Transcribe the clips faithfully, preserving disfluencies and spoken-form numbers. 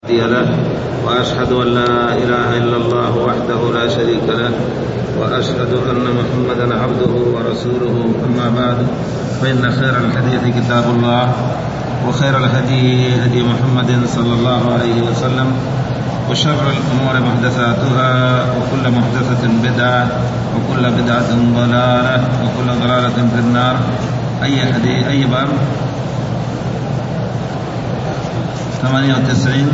له وأشهد أن لا إله إلا الله وحده لا شريك له وأشهد أن محمدا عبده ورسوله. أما بعد، فإن خير الحديث كتاب الله، وخير الهدي هدي محمد صلى الله عليه وسلم، وشر الأمور محدثاتها، وكل محدثة بدعة، وكل بدعة ضلالة، وكل ضلالة في النار. أي حديث أي باب؟ ثمانية وتسعين.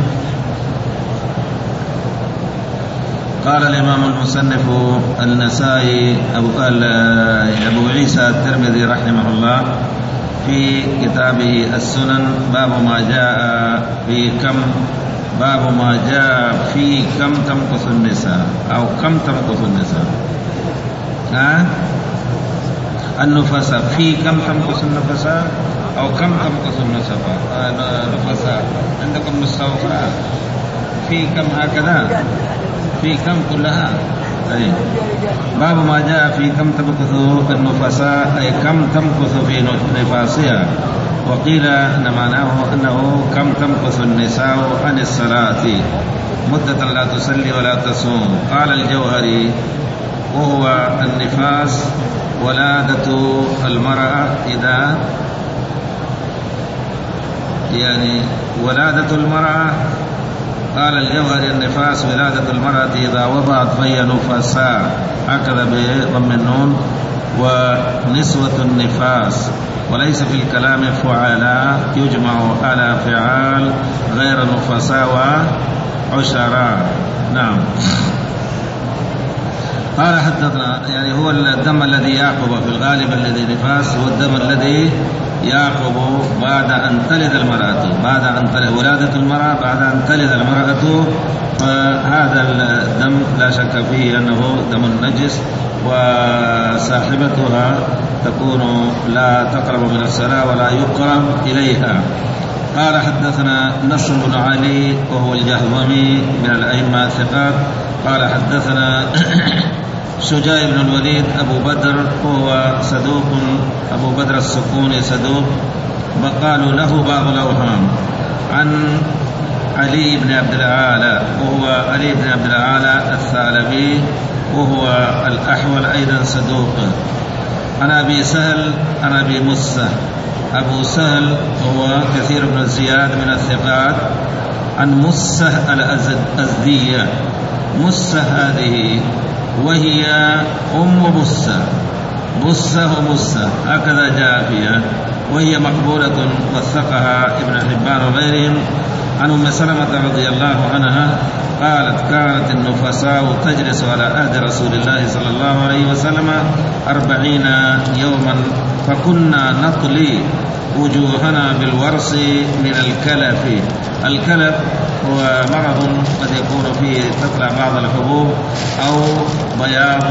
قال الإمام المصنف النسائي أبو, أبو عيسى الترمذي رحمه الله في كتابه السنن باب ما جاء في كم باب ما جاء في كم تمكث النساء أو كم تمكث النساء ها النفساء في كم تمكث النفساء أو كم تمكث النفساء. عندكم نسخة في كم هكذا، في كم كلها. أي باب ما جاء في كم تمكث النفساء، أي كم تمكث في نفاسها. وقيل أن معناه أنه كم تمكث النساء عن الصلاة مدة لا تصلي ولا تصوم. قال الجوهري: وهو النفاس ولادة المرأة إذا يعني ولادة المرأة. قال الجوهري: النفاس ولادة المرأة إذا وضعت فهي نفساء، هكذا بضم النون، ونسوة النفاس. وليس في الكلام فعلاء، يجمع على فعال غير نفساء وعشراء. نعم. قال حدثنا، يعني هو الدم الذي يعقب في الغالب الذي نفاس، هو الدم الذي يعقب بعد أن تلد المرأة، بعد أن تلد ولادة المرأة، بعد أن تلد المرأة. فهذا الدم لا شك فيه أنه دم نجس، وصاحبتها تكون لا تقرب من الصلاة ولا يقرب إليها. قال حدثنا نصر بن علي وهو الجهضمي من الأئمة الثقات. قال حدثنا شجاع بن الوليد أبو بدر وهو صدوق، أبو بدر السكوني صدوق، وقالوا له بعض الأوهام. عن علي بن عبد الأعلى وهو علي بن عبد الأعلى الثعلبي وهو الأحول أيضا صدوق. عن أبي سهل عن أبي موسى، أبو سهل هو كثير بن زياد من الثقات. عن موسى الأزدية، موسى هذه وهي أم بسة، بسة ومسة هكذا جاء فيها، وهي مقبولة وثقها ابن حبان وغيرهم. عن أم سلمة رضي الله عنها قالت: كانت النفساء تجلس على عهد رسول الله صلى الله عليه وسلم أربعين يوما، فكنا نطلي وجوهنا بالورص من الكلف. الكلف هو مرض قد يكون فيه تطلع بعض الحبوب أو بياض،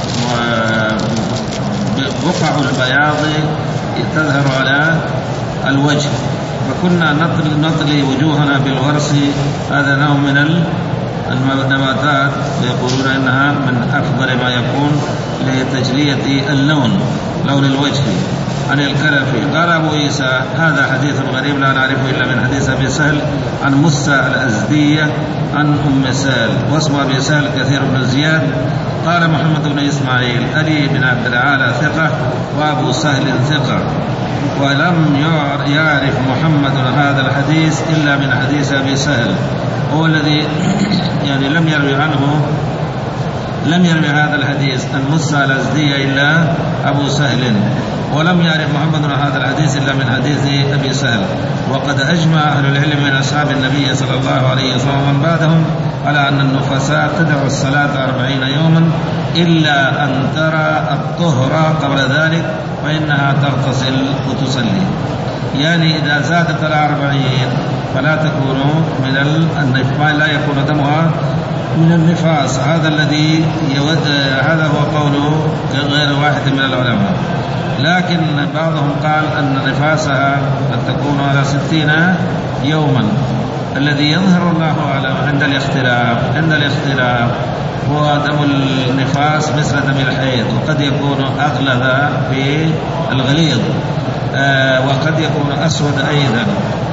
بقع البياض تظهر على الوجه. فكنا نطلي, نطلي وجوهنا بالورص. هذا نوع من النباتات يقولون إنها من أفضل ما يكون لتجلية اللون، لون الوجه عن الكلف. قال أبو عيسى: هذا حديث غريب لا نعرفه إلا من حديث أبي سهل عن موسى الأزدية عن أم سهل، واسم أبي سهل كثير بن زياد. قال محمد بن إسماعيل: علي بن عبد الأعلى ثقة، وأبو سهل ثقة. ولم يعرف محمد هذا الحديث إلا من حديث أبي سهل، هو الذي يعني لم يروي عنه لم يروي هذا الحديث عن موسى الأزدية إلا أبو سهل، ولم يعرف محمد هذا الحديث إلا من حديث أبي سهل. وقد أجمع أهل العلم من أصحاب النبي صلى الله عليه وسلم ومن بعدهم على أن النفساء تدع الصلاة أربعين يوما إلا أن ترى الطهر قبل ذلك، فإنها تغتسل وتصلي. يعني إذا زادت الأربعين فلا تكون من النفاس، لا يكون دمها من النفاس. هذا الذي يود، هذا هو قوله غير واحد من العلماء. لكن بعضهم قال أن نفاسها قد تكون على ستين يوما. الذي يظهر الله أعلم عند الاختلاف عند الاختلاف هو دم النفاس مثل دم الحيض، وقد يكون أغلظ في الغليظ، آه وقد يكون أسود أيضا.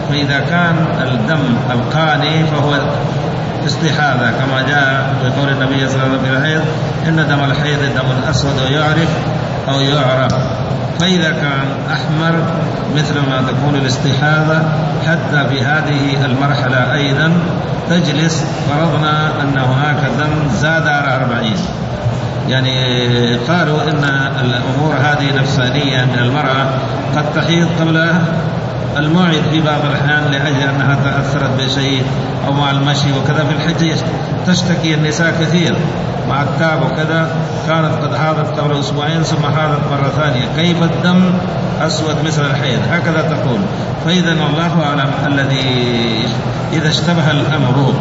فإذا كان الدم القاني فهو استحاذة كما جاء في قول النبي صلى الله عليه وسلم في الحيض إن دم الحيض دم أسود ويعرف أو يعرف. فإذا كان أحمر مثل ما تكون الاستحاذة حتى في هذه المرحلة أيضا تجلس، فرضنا أن هناك دم زاد على أربعين، يعني قالوا إن الأمور هذه نفسانية من المرأة، قد تحيض قبل الموعد في بعض الأحيان لأجل أنها تأثرت بشيء أو مع المشي وكذا. في الحج تشتكي النساء كثير مع التعب وكذا، كانت قد حاضت قبل أسبوعين ثم حاضت مرة ثانية، كيف الدم أسود مثل الحيض؟ هكذا تقول. فإذا الله أعلم الذي إذا اشتبه الأمر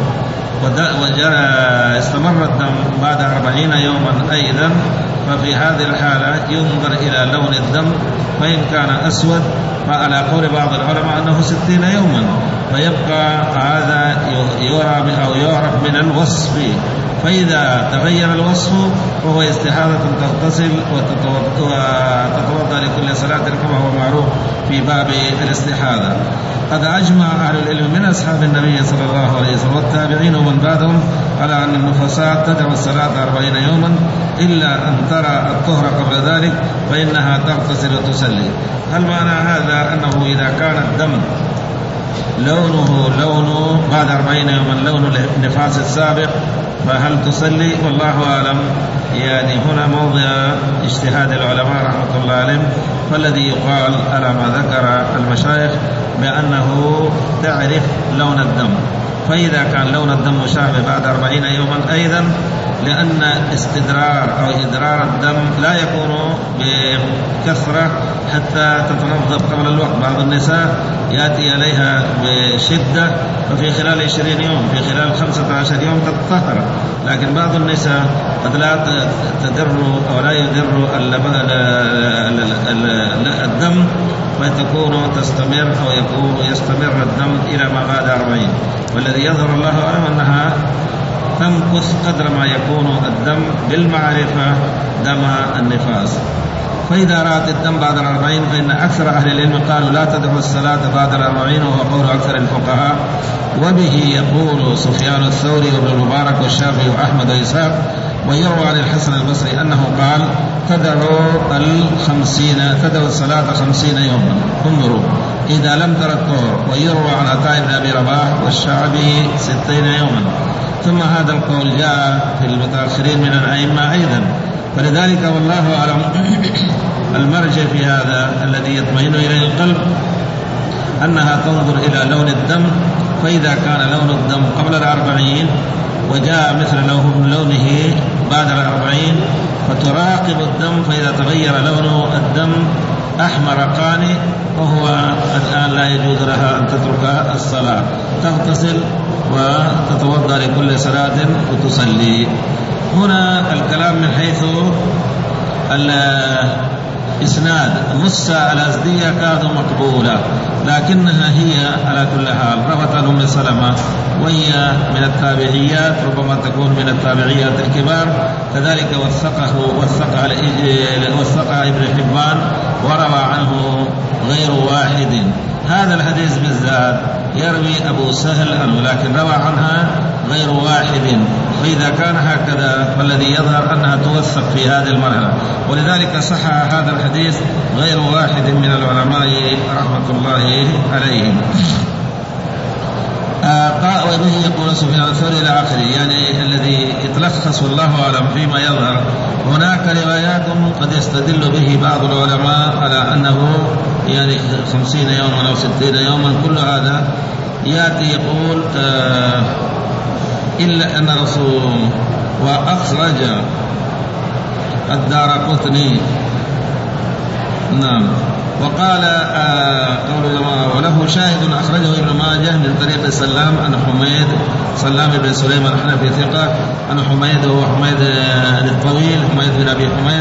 واستمر الدم بعد أربعين يوما أيضا، ففي هذه الحالة ينظر إلى لون الدم، فإن كان أسود فعلى قول بعض العلماء أنه ستين يوما، فيبقى هذا يرى أو يعرف من الوصف. فإذا تغير الوصف فهو استحاضة تغتسل وتتوضأ لكل صلاة كما هو معروف في باب الاستحاضة. قد أجمع أهل العلم من أصحاب النبي صلى الله عليه وسلم والتابعين ومن بعدهم على أن النفساء تدعو الصلاة أربعين يوما إلا أن ترى الطهر قبل ذلك فإنها تغتسل وتصلي. هل معنى هذا أنه إذا كان الدم لونه لونه بعد أربعين يوما لون النفاس السابق فهل تصلي؟ والله أعلم. يعني هنا موضع اجتهاد العلماء رحمة الله عليهم، فالذي يقال على ما ذكر المشايخ بأنه تعرف لون الدم، فإذا كان لون الدم مشابه بعد أربعين يوما أيضا، لأن استدرار أو إدرار الدم لا يكون بكثرة حتى تتنظف قبل الوقت. بعض النساء يأتي عليها بشدة ففي خلال عشرين يوم في خلال خمسة عشر يوم تتطهر، لكن بعض النساء قد لا تدر أو لا يدر الدم فتكون تستمر أو يكون يستمر الدم إلى ما بعد أربعين، والذي يظهر الله أعلم أنها تمكث قدر ما يكون الدم بالمعرفة دم النفاس. فإذا رأت الدم بعد الأربعين فإن أكثر أهل العلم قالوا لا تدعو الصلاة بعد الأربعين، وهو قول أكثر الفقهاء، وبه يقول سفيان الثوري وابن المبارك والشافعي وأحمد وإسحاق. ويروى عن الحسن البصري أنه قال تدعو الخمسين تدعو الصلاة خمسين يوما انظروا إذا لم تر الطهر. ويروى عن عطاء بن أبي رباح والشعبي ستين يوما. ثم هذا القول جاء في المتأخرين من الأئمة أيضا، فلذلك والله أعلم المرجع في هذا الذي يطمئن إليه القلب أنها تنظر إلى لون الدم، فإذا كان لون الدم قبل الأربعين وجاء مثل لونه بعد الأربعين فتراقب الدم، فإذا تغير لون الدم أحمر قاني وهو الآن لا يجوز لها أن تترك الصلاة، تغتسل وتتوضأ لكل صلاة وتصلي. هنا الكلام من حيث الإسناد. موسى الأزدية كانت مقبولة، لكنها هي على كل حال روت عن أم سلمة وهي من التابعيات، ربما تكون من التابعيات الكبار، كذلك وثقه وثق وثق ابن حبان وروى عنه غير واحد. هذا الحديث بالذات يروي أبو سهل عنه لكن روى عنها غير واحد، فإذا كان هكذا فالذي يظهر أنها توثق في هذه المرحلة، ولذلك صح هذا الحديث غير واحد من العلماء رحمة الله عليهم. آه وبه يقول سفيان الثوري إلى آخره، يعني الذي يتلخص والله أعلم فيما يظهر. هناك روايات قد يستدل به بعض العلماء على أنه يعني خمسين يوما أو ستين يوما، كل هذا يأتي يقول آه إلا أن رسول وأخرج الدارقطني نعم وقال آه قول وله شاهد أخرجه ابن ماجه من طريق سلام عن حميد سلام بن سليمان الحنفي ثقة عن حميد وهو حميد الطويل حميد بن أبي حميد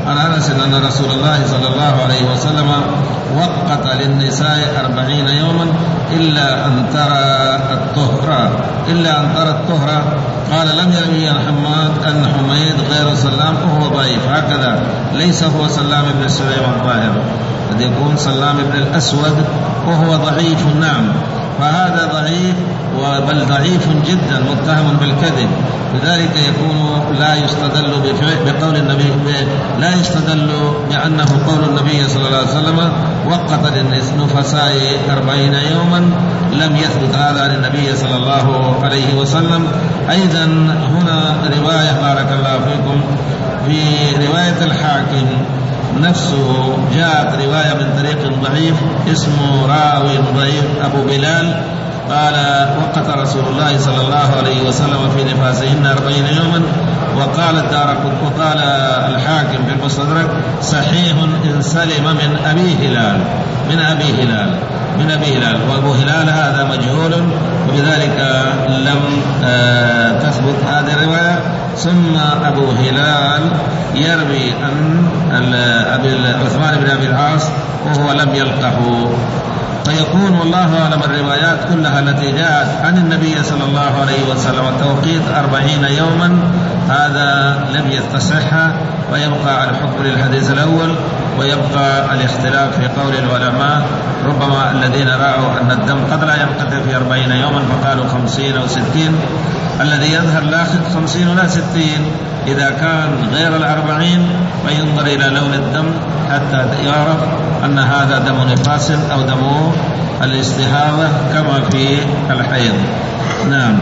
عن أنس أن رسول الله صلى الله عليه وسلم وقت للنساء أربعين يوما إلا أن ترى الطهر إلا أن ترى الطهر. قال لم يروي عن حماد أن حميد غير سلام وهو ضعيف، هكذا ليس هو سلام بن سليم الظاهر، قد يكون سلام بن الأسود وهو ضعيف نعم، فهذا ضعيف بل ضعيف جدا متهم بالكذب، لذلك يكون لا يستدل بقول النبي لا يستدل بأنه قول النبي صلى الله عليه وسلم وقت للنفساء أربعين يوما، لم يثبت هذا للنبي صلى الله عليه وسلم. أيضا هنا رواية بارك الله فيكم في رواية الحاكم نفسه جاءت رواية من طريق ضعيف اسمه راوي ضعيف أبو بلال قال وقت رسول الله صلى الله عليه وسلم في نفاسهن أربعين يوما، وقال الدارقطني وقال الحاكم في المستدرك صحيح إن سلم من أبي هلال من أبي هلال من أبي هلال وأبو هلال هذا مجهول، وبذلك لم تثبت هذه الرواية. ثم أبو هلال يروي عن عثمان بن أبي العاص وهو لم يلقه، فيكون والله أعلم الروايات كلها التي جاءت عن النبي صلى الله عليه وسلم التوقيت أربعين يوما هذا لم يتصح، ويبقى الحكم للحديث الأول، ويبقى الاختلاف في قول العلماء، ربما الذين رأوا أن الدم قد لا ينقطع في أربعين يوما فقالوا خمسين أو ستين، الذي يظهر لا خمسين ولا ستين، إذا كان غير الأربعين فينظر إلى لون الدم حتى يعرف أن هذا دم نفاس أو دم الاستهاضة كما في الحيض. نعم.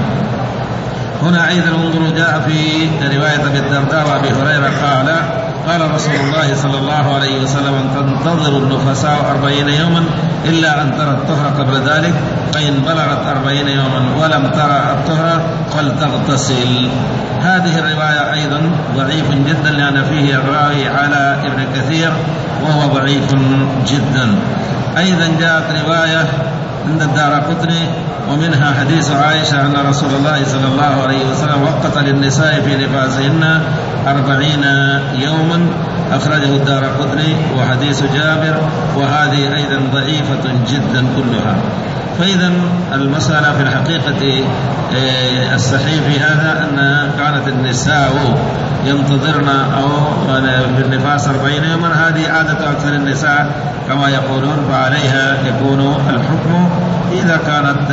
هنا أيضا انظروا جاء في رواية أبي الدرداء وأبي هريرة قال قال رسول الله صلى الله عليه وسلم تنتظر النفساء أربعين يوما إلا أن ترى الطهر قبل ذلك، فإن بلغت أربعين يوما ولم ترى الطهر فلتغتسل. هذه الرواية أيضا ضعيف جدا لأن فيه الراوي على ابن كثير وهو ضعيف جدا. أيضا جاءت رواية عند الدارقطني ومنها حديث عائشة أن رسول الله صلى الله عليه وسلم وقت للنساء في نفاسهن أربعين يوما، أخرجه الدارقطني، وحديث جابر، وهذه أيضا ضعيفة جدا كلها. فإذا المسألة في الحقيقة الصحيح في هذا أن كانت النساء ينتظرن أو بالنفاس أربعين يوما، هذه عادة أكثر النساء كما يقولون، فعليها يكون الحكم إذا كانت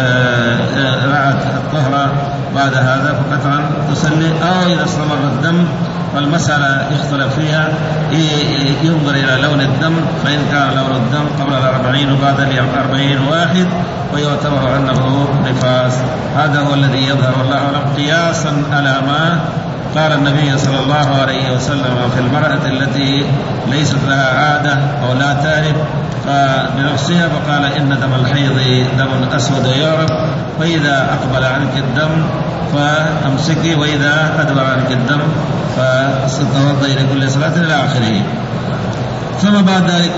رأت الطهر بعد هذا فقطعا تصلي، أو إذا استمر الدم فالمسألة يختلف فيها، ينظر إلى لون الدم، فإن كان لون الدم قبل الأربعين وبعد الأربعين واحد ويعتبر أنه نفاس. هذا هو الذي يظهر والله أعلم، قياسا على ما قال النبي صلى الله عليه وسلم في المرأة التي ليست لها عادة أو لا تعرف بنفسها، فقال إن دم الحيض دم أسود يعرف، فإذا أقبل عنك الدم فأمسكي، وإذا أدبر عنك الدم فستوضئي لكل صلاة إلى آخره. ثم بعد ذلك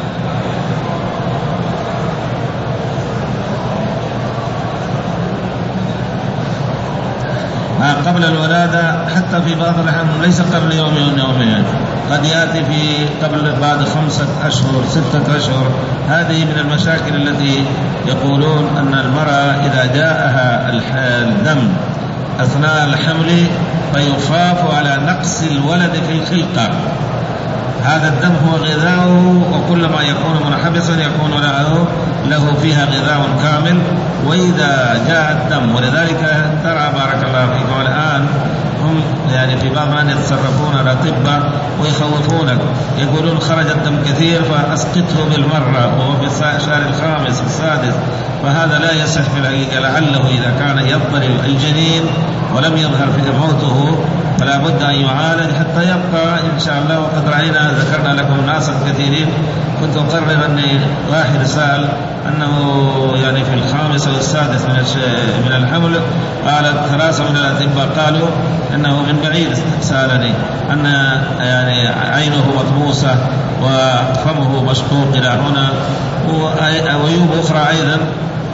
قبل الولادة حتى في بعض الأحيان ليس قبل يوم يوم يومين، قد يأتي في قبل بعد خمسة أشهر ستة أشهر. هذه من المشاكل التي يقولون أن المرأة إذا جاءها الدم أثناء الحمل فيخاف على نقص الولد في الخلقة. هذا الدم هو غذاؤه، وكلما يكون منحبسا يكون له, له فيها غذاء كامل، وإذا جاء الدم، ولذلك ترى بارك الله فيكم الآن هم يعني في بعض من يتصرفون الأطباء ويخوفونك، يقولون خرج الدم كثير فأسقطه بالمرة وهو في الشهر الخامس السادس، فهذا لا يصح في الحقيقة. لعله إذا كان يضطرب الجنين ولم يظهر في موته فلا بد أن يعالج حتى يبقى إن شاء الله. وقد رأينا ذكرنا لكم ناسا كثيرين، كنت أقرر أني واحد سأل أنه يعني في الخامس والسادس من من الحمل، قال ثلاثة من الأطباء قالوا أنه من بعيد سألني أن يعني عينه مطموسة وفمه مشقوق إلى هنا، وعيوب أخرى أيضا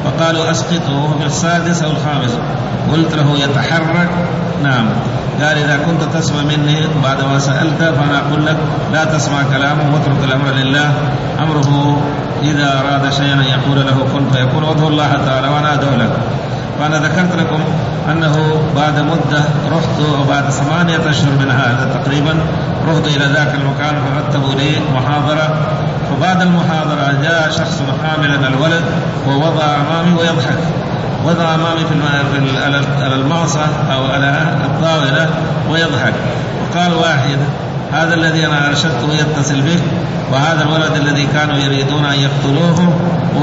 فقالوا أسقطه وهو في السادس أو الخامس. قلت له يتحرك؟ نعم. قال إذا كنت تسمع مني بعد ما سألت فأنا أقول لك لا تسمع كلامه واترك الأمر لله، أمره إذا أراد شيئا يقول له كن فيكون، وادعو الله تعالى وأنا أدعو لك. فأنا ذكرت لكم أنه بعد مدة رحت، وبعد ثمانية أشهر من هذا تقريبا رحت إلى ذاك المكان فرتبوا لي محاضرة. فبعد المحاضرة جاء شخص حاملا الولد ووضع أمامي ويضحك، وضع أمامي في على المعصى أو على الطاولة ويضحك، وقال واحد هذا الذي أنا أرشدته يتصل بك، وهذا الولد الذي كانوا يريدون أن يقتلوه،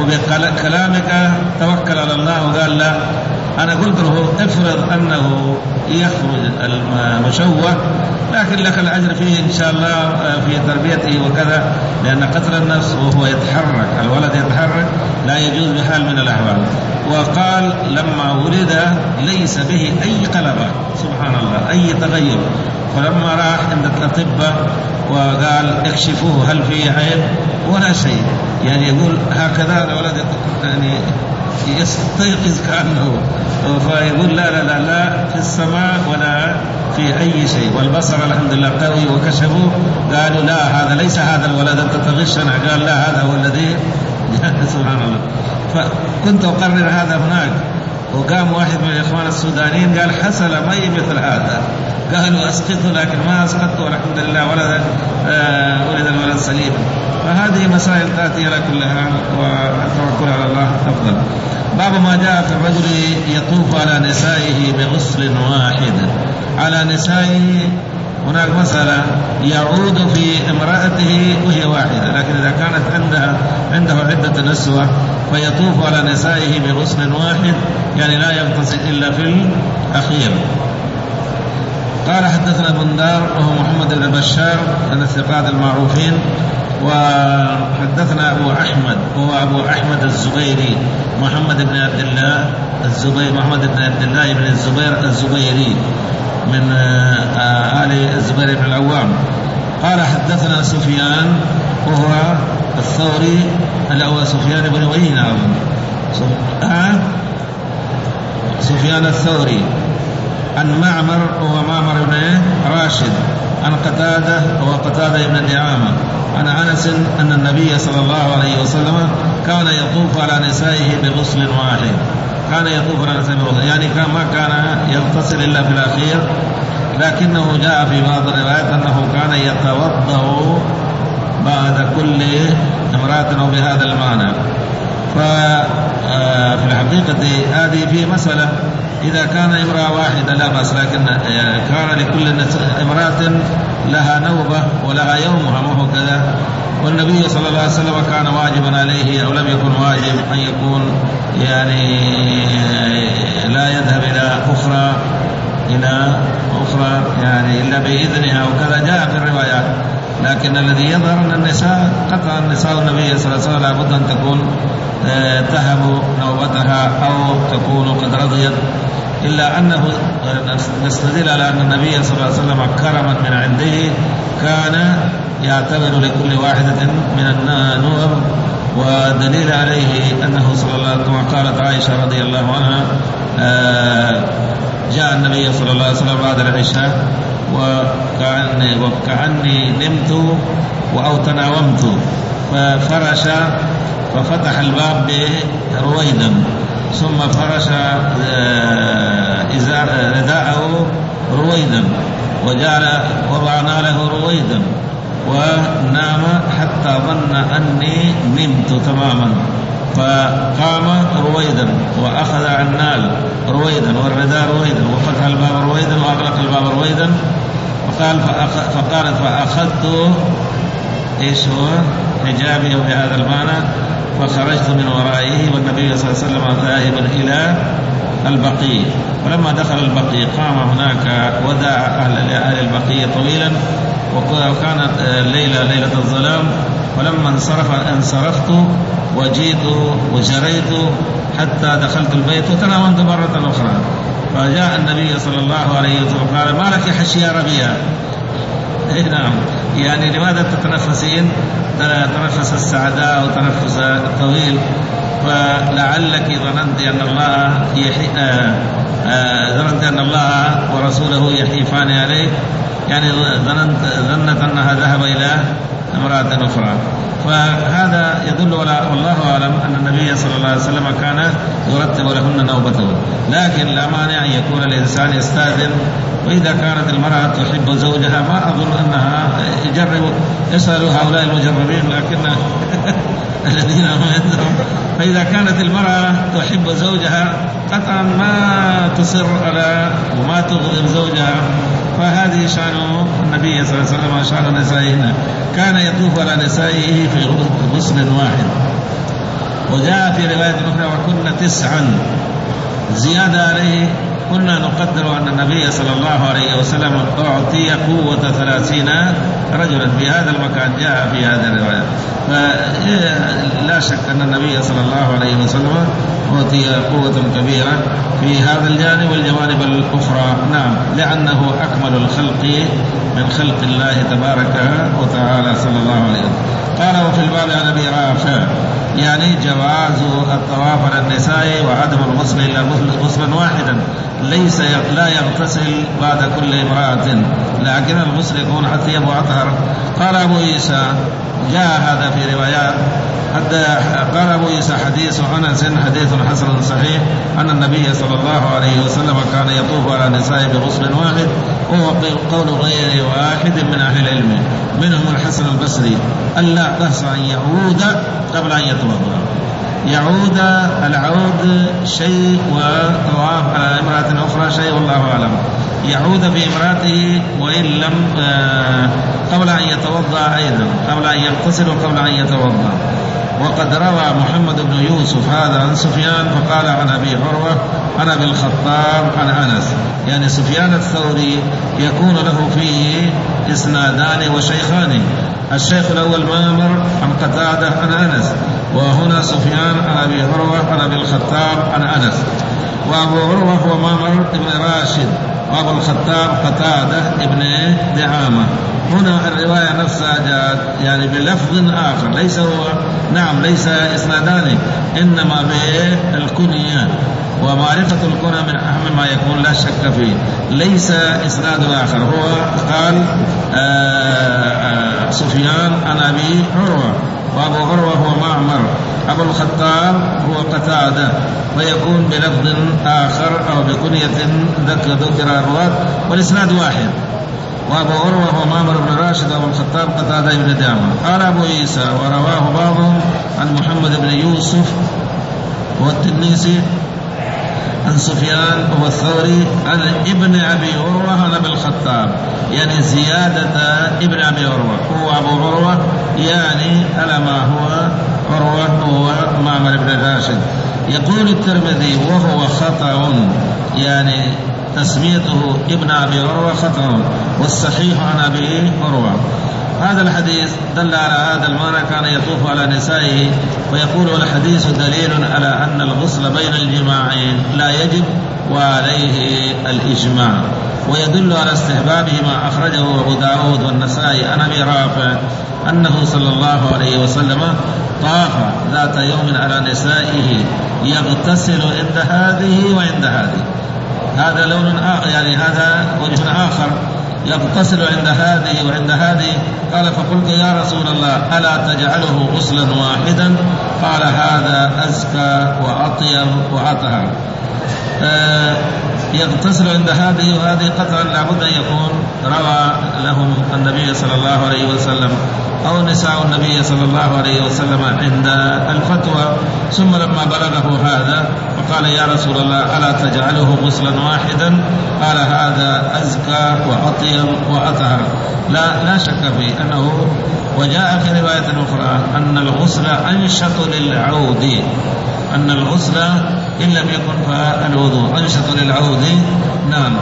وبكلامك توكل على الله. وقال لا. أنا قلت له افرض أنه يخرج المشوه، لكن لك الأجر فيه إن شاء الله في تربيته وكذا، لأن قتل النفس وهو يتحرك، الولد يتحرك لا يجوز بحال من الأحوال. وقال لما ولد ليس به أي قلبة، سبحان الله، أي تغير. فلما راح عند الأطباء وقال اكشفوه هل فيه عيب ولا شيء، يعني يقول هكذا الولد يعني يستيقظ كأنه، فيقول لا لا لا لا في السماء ولا في أي شيء، والبصر الحمد لله قوي. وكشفوه قالوا لا هذا ليس هذا الولد، أنت تغشنا. قال لا هذا هو الذي سبحان الله. فكنت أقرر هذا هناك، وقام واحد من الإخوان السودانيين قال حصل معي مثل هذا، قالوا أسقطه لكن ما أسقطه والحمد لله ولد آه ولد الولد سليم. فهذه مسائل تأتي على كل حال، والتوكل على الله أفضل. باب ما جاء في الرجل يطوف على نسائه بغسل واحد. على نسائه هناك مسألة، يعود في امرأته وهي واحدة، لكن إذا كانت عندها عنده عدة نسوة فيطوف على نسائه بغسل واحد، يعني لا يغتسل إلا في الأخير. قال حدثنا بندار وهو محمد بن بشار من الثقات المعروفين، وحدثنا أبو أحمد وهو أبو أحمد الزبيري محمد بن عبد الله الزبير محمد بن عبد الله بن الزبير الزبيري من آل الزبير بن العوام. قال حدثنا سفيان وهو الثوري الأول، سفيان بن عيينة أظن، سفيان الثوري عن معمر وهو معمر بن راشد، عن قتادة وهو قتادة بن دعامة، عن أنس أن النبي صلى الله عليه وسلم كان يطوف على نسائه بغسل واحد. كان يطوف على نسائه بغسل، يعني كان ما كان يغتسل إلا في الأخير، لكنه جاء في بعض الروايات أنه كان يتوضأ بعد كل امرأة بهذا المعنى. ففي الحقيقة هذه في مسألة، إذا كان امرأة واحدة لا بأس، لكن كان لكل امرأة لها نوبة ولها يومها، ما هو كذا. والنبي صلى الله عليه وسلم كان واجبا عليه أو لم يكن واجب أن يكون يعني لا يذهب إلى أخرى إلى أخرى يعني إلا بإذنها وكذا، جاء في الروايات. لكن الذي يظهر أن النساء قطع النساء النبي صلى الله عليه وسلم لابد أن تكون تهب نوبتها أو تكون قد رضيت، إلا أنه نستدل على أن النبي صلى الله عليه وسلم كرما من عنده كان يعتبر لكل واحدة من النور. ودليل عليه أنه صلى الله عليه وسلم قالت عائشة رضي الله عنها جاء النبي صلى الله عليه وسلم بعد العشاء وكأني, وكأني نمت أو تناومت، ففرش ففتح الباب رويدا، ثم فرش رداءه رويدا وجعل وضعنا له رويدا ونام حتى ظن أني نمت تماما، فقام رويدا وأخذ عنال رويدا والرداء رويدا وفتح الباب رويدا وأغلق الباب رويدا. فقال فقالت فأخذت إيش هو حجابي بهذا المعنى فخرجت من ورائه والنبي صلى الله عليه وسلم ذاهب إلى البقيع. ولما دخل البقيع قام هناك وداع أهل البقيع طويلا، وكانت الليلة ليلة الظلام. فلما انصرف انصرفت وجيت وجريت حتى دخلت البيت وتناومت مرة أخرى. فجاء النبي صلى الله عليه وسلم قال ما لك حشي يا ربيع، نعم. يعني لماذا تتنفسين تنفس السعداء وتنفس الطويل؟ فلعلك ظننت أن الله يحي... آه... آه... ظننت أن الله ورسوله يحيفان عليك، يعني ظننت ظنت أنها ذهب إلى امرأة أخرى. فهذا يدل على والله أعلم أن النبي صلى الله عليه وسلم كان يرتب لهن نوبته، لكن لا مانع أن يكون الإنسان يستأذن. وإذا كانت المرأة تحب زوجها ما أظن أنها يجرب يسأل هؤلاء المجربين، لكن الذين هم عندهم. فإذا كانت المرأة تحب زوجها قطعا ما تصر على وما تغضب زوجها، فهذه شأن النبي صلى الله عليه وسلم وشأن نسائه، كان يطوف على نسائه في غسل واحد. وجاء في رواية أخرى وكنا تسعا زيادة عليه. كنا نقدر أن النبي صلى الله عليه وسلم أعطي قوة ثلاثين رجلا في هذا المكان، جاء في هذه الرواية. فلا شك أن النبي صلى الله عليه وسلم أعطي قوة كبيرة في هذا الجانب والجوانب الأخرى. نعم، لأنه أكمل الخلق من خلق الله تبارك وتعالى صلى الله عليه وسلم. قال وفي الباب عن أبي رافع يعني جواز الطواف على النساء وعدم الغسل إلا غسلا واحدا، ليس لا يغتسل بعد كل امرأة، لكن الغسل يكون حتى يبقى أطهر. قال أبو عيسى جاء هذا في روايات. قال أبو عيسى حديث أنس حديث حسن صحيح أن النبي صلى الله عليه وسلم كان يطوف على النساء بغسل واحد، وهو قول غير واحد من أهل العلم منهم الحسن البصري ألا بأس أن يعود قبل أن يتوضأ. يعود العود شيء وطواف على امرأة أخرى شيء، والله أعلم. يعود في امرأته وإن لم قبل أن يتوضأ أيضا، قبل أن يغتسل وقبل أن يتوضأ. وقد روى محمد بن يوسف هذا عن سفيان فقال عن أبي عروة عن أبي الخطاب عن أنس. يعني سفيان الثوري يكون له فيه إسنادان وشيخان، الشيخ الأول مامر عن قتادة عن أنس، وهنا سفيان عن أبي عروة عن أبي الخطاب عن أنس. وأبو عروة هو مامر بن راشد، وأبو الخطاب قتادة ابن دعامة. هنا الرواية نفسها جاءت يعني بلفظ آخر، ليس هو نعم ليس إسنادان، إنما بالكنية، ومعرفة الكنى من أهم ما يكون لا شك فيه، ليس إسناد آخر. هو قال آآ آآ سفيان عن أبي عروة، وأبو عروة هو معمر، أبو الخطاب هو قتادة، ويكون بلفظ آخر أو بكنية ذكر ذكر الرواة والإسناد واحد. وأبو عروة هو مامر بن راشد، وأبو الخطاب قتادة بن دعامة. قال أبو عيسى ورواه بعضهم عن محمد بن يوسف والتنيسي عن سفيان والثوري عن ابن أبي عروة عن أبي الخطاب، يعني زيادة ابن أبي عروة هو أبو عروة، يعني على ما هو عروة هو مامر بن راشد. يقول الترمذي وهو خطأ، يعني تسميته ابن أبي عروة خطأ، والصحيح عن أبي عروة. هذا الحديث دل على هذا المعنى، كان يطوف على نسائه. ويقول الحديث دليل على أن الغسل بين الجماعين لا يجب وعليه الإجماع، ويدل على استحبابه ما أخرجه أبو داود والنسائي عن أبي رافع أنه صلى الله عليه وسلم طاف ذات يوم على نسائه يغتسل عند هذه وعند هذه. هذا لون آخر، يعني هذا وجه آخر، يغتسل عند هذه وعند هذه. قال فقلت يا رسول الله ألا تجعله غسلا واحدا؟ قال هذا أزكى وأطيب وأطهر. آه يغتسل عند هذه وهذه قطعا لابد أن يكون روى لهم النبي صلى الله عليه وسلم أو نساء النبي صلى الله عليه وسلم عند الفتوى. ثم لما بلغه هذا فقال يا رسول الله ألا تجعله غسلا واحدا؟ قال هذا أزكى وأطيب وأطهر. لا, لا شك في أنه. وجاء في رواية أخرى أن الغسل أنشط للعود، أن الغسل إن لم يكن فالوضوء أنشط للعود. نعم.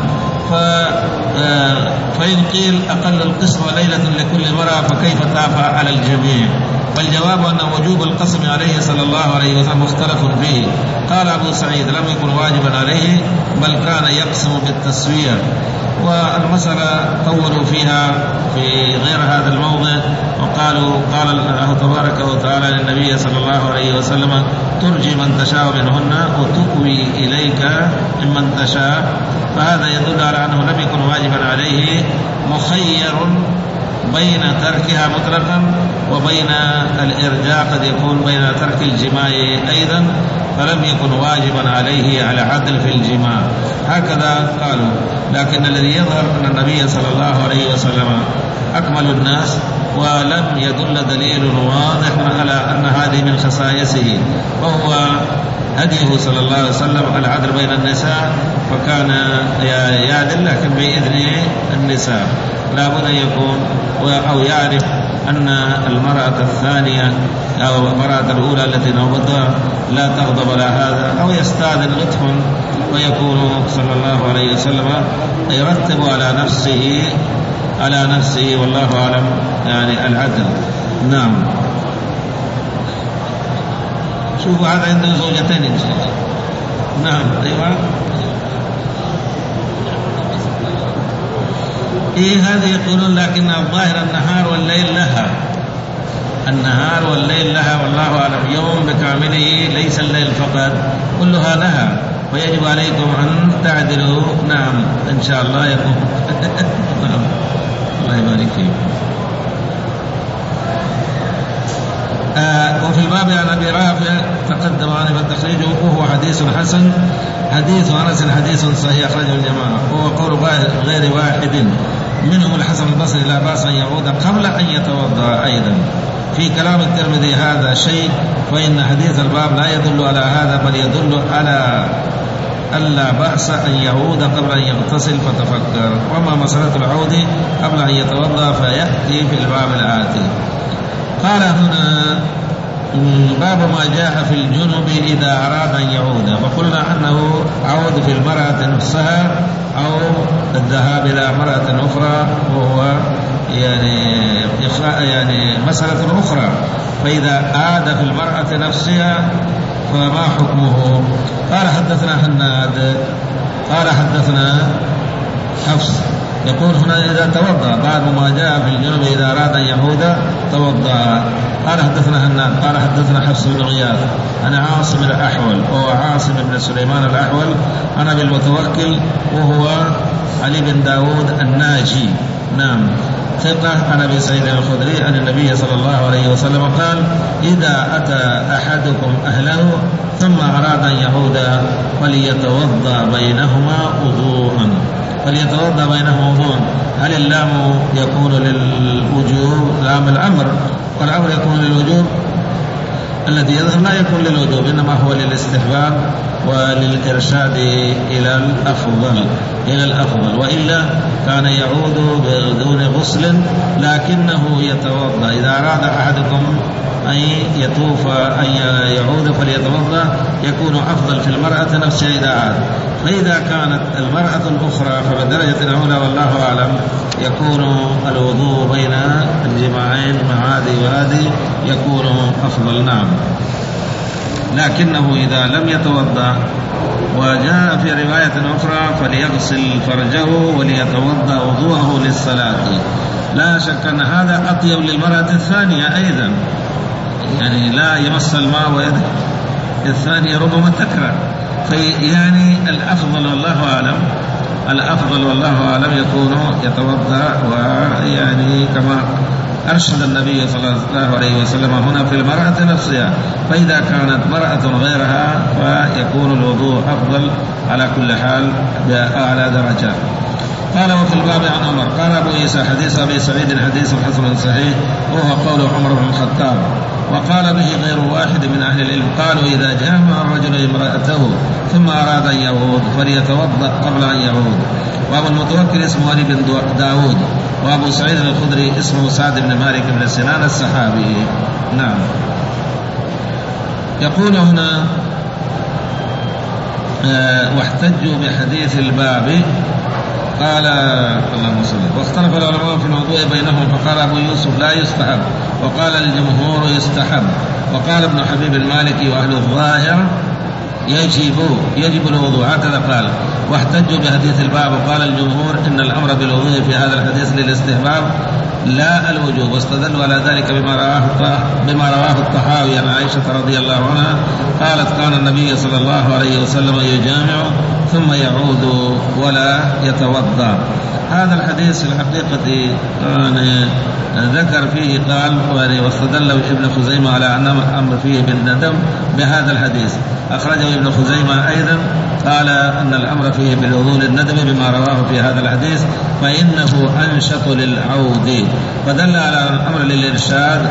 فإن قيل أقل القسم ليلة لكل مرة فكيف تافى على الجميع؟ فالجواب أن وجوب القسم عليه صلى الله عليه وسلم مختلف فيه. قال أبو سعيد لم يكن واجبا عليه بل كان يقسم بالتسوية، والمسألة طولوا فيها في غير هذا الموضع، وقالوا قال الله تبارك وتعالى للنبي صلى الله عليه وسلم: ترجي من تشاء منهن وتؤوي إليك ممن تشاء. فهذا يدل على أنه لم يكن واجبا عليه، مخير بين تركها مطلقا وبين الإرجاء، قد يكون بين ترك الجماع أيضا، فلم يكن واجبا عليه على عدل في الجماع، هكذا قالوا. لكن الذي يظهر أن النبي صلى الله عليه وسلم أكمل الناس، ولم يدل دليل واضح على أن هذه من خصائصه، وهو هديه صلى الله عليه وسلم العدل بين النساء، فكان يعدل لكن بإذن النساء، لا بد أن يكون أو يعرف أن المرأة الثانية أو المرأة الأولى التي نوبتها لا تغضب على هذا، أو يستأذن لطفا، ويكون صلى الله عليه وسلم يرتب على نفسه على نفسه والله أعلم يعني العدل. نعم. شوفوا هذا عنده زوجتين إن شاء الله. نعم. أيوة. إيه هذه يقولون لكن الظاهر النهار والليل لها، النهار والليل لها والله أعلم، يوم بكامله ليس الليل فقط، كلها لها، ويجب عليكم أن تعدلوا. نعم إن شاء الله يكون. نعم الله يبارك فيكم. آه وفي الباب عن أبي رافع تقدم عنه التخريج، وهو حديث حسن، حديث أنس حديث صحيح أخرجه الجماعة، وهو قول غير واحد منهم الحسن البصري: لا بأس أن يعود قبل أن يتوضأ. أيضا في كلام الترمذي هذا شيء، فإن حديث الباب لا يدل على هذا، بل يدل على ألا بأس أن يعود قبل أن يغتسل فتفكر. وما مسألة العود قبل أن يتوضأ فيأتي في الباب الآتي. قال هنا: باب ما جاء في الجنب إذا أراد أن يعود. وقلنا أنه عود في المرأة نفسها أو الذهاب إلى مرأة أخرى، وهو يعني يعني مسألة أخرى. فإذا عاد في المرأة نفسها فما حكمه؟ قال حدثنا هناد قال حدثنا حفص، يقول هنا إذا توضأ، بعد ما جاء في الجنب إذا أراد أن يعود توضأ. قال حدثنا هناد قال حدثنا حفص بن غياث أنا عاصم الأحول، وهو عاصم بن سليمان الأحول، أنا بالمتوكل وهو علي بن داود الناجي. نعم ثقة عن أبي سعيد الخدري عن النبي صلى الله عليه وسلم قال: إذا أتى أحدكم أهله ثم أراد أن يعود فليتوضأ بينهما وضوءا. فليتوضأ بينهما وضوءا، هل اللام يكون للوجوب؟ لام الأمر، والأمر يكون للوجوب. الذي يظهر لا يكون للوجوب، إنما هو للاستحباب وللإرشاد إلى الأفضل إلى الأفضل وإلا كان يعود بدون غسل لكنه يتوضأ. إذا أراد أحدكم أن يطوف أن يعود فليتوضأ، يكون أفضل في المرأة نفسها إذا عاد. فإذا كانت المرأة الأخرى فبدرجة الأولى والله أعلم يكون الوضوء بين الجماعين مع هذه وهذه يكون أفضل. نعم. لكنه إذا لم يتوضأ، وجاء في رواية أخرى: فليغسل فرجه وليتوضأ وضوءه للصلاة. لا شك أن هذا أطيب للمرأة الثانية أيضا، يعني لا يمس الماء ويده الثانية ربما تكره. فيعني الأفضل والله أعلم الأفضل والله أعلم يكون يتوضأ، ويعني كما أرشد النبي صلى الله عليه وسلم هنا في المرأة نفسها. فإذا كانت مرأة غيرها فيكون الوضوء أفضل على كل حال بأعلى درجة. قال: وفي الباب عن عمر قال أبو عيسى حديث أبي سعيد حديث حسن صحيح، وهو قول عمر بن الخطاب، وقال به غير واحد من أهل العلم. قالوا: إذا جامع الرجل امرأته ثم أراد أن يعود فليتوضأ قبل أن يعود. وأبو المتوكل اسمه علي بن داود، وأبو سعيد الخدري اسمه سعد بن مالك بن سنان الصحابي. نعم. يقول هنا: أه واحتجوا بحديث الباب. قال اللهم صل. واختلف العلماء في الموضوع بينهم، فقال أبو يوسف: لا يستحب، وقال الجمهور يستحب، وقال ابن حبيب المالكي وأهل الظاهر يجب يجب الوضوء، هكذا قال. واحتجوا بحديث الباب، وقال الجمهور إن الأمر بالوضوء في هذا الحديث للاستحباب لا الوجوب، واستدلوا على ذلك بما رواه بما رواه الطحاوي عن عائشة رضي الله عنها قالت كان النبي صلى الله عليه وسلم يجامع ثم يعود ولا يتوضأ. هذا الحديث في الحقيقة يعني ذكر فيه قال واستدل ابن خزيمة على أن الأمر فيه بالندم بهذا الحديث، أخرجه ابن خزيمة أيضا قال أن الأمر فيه بالوضوء للندم بما رواه في هذا الحديث فإنه أنشط للعود، فدل على الأمر للإرشاد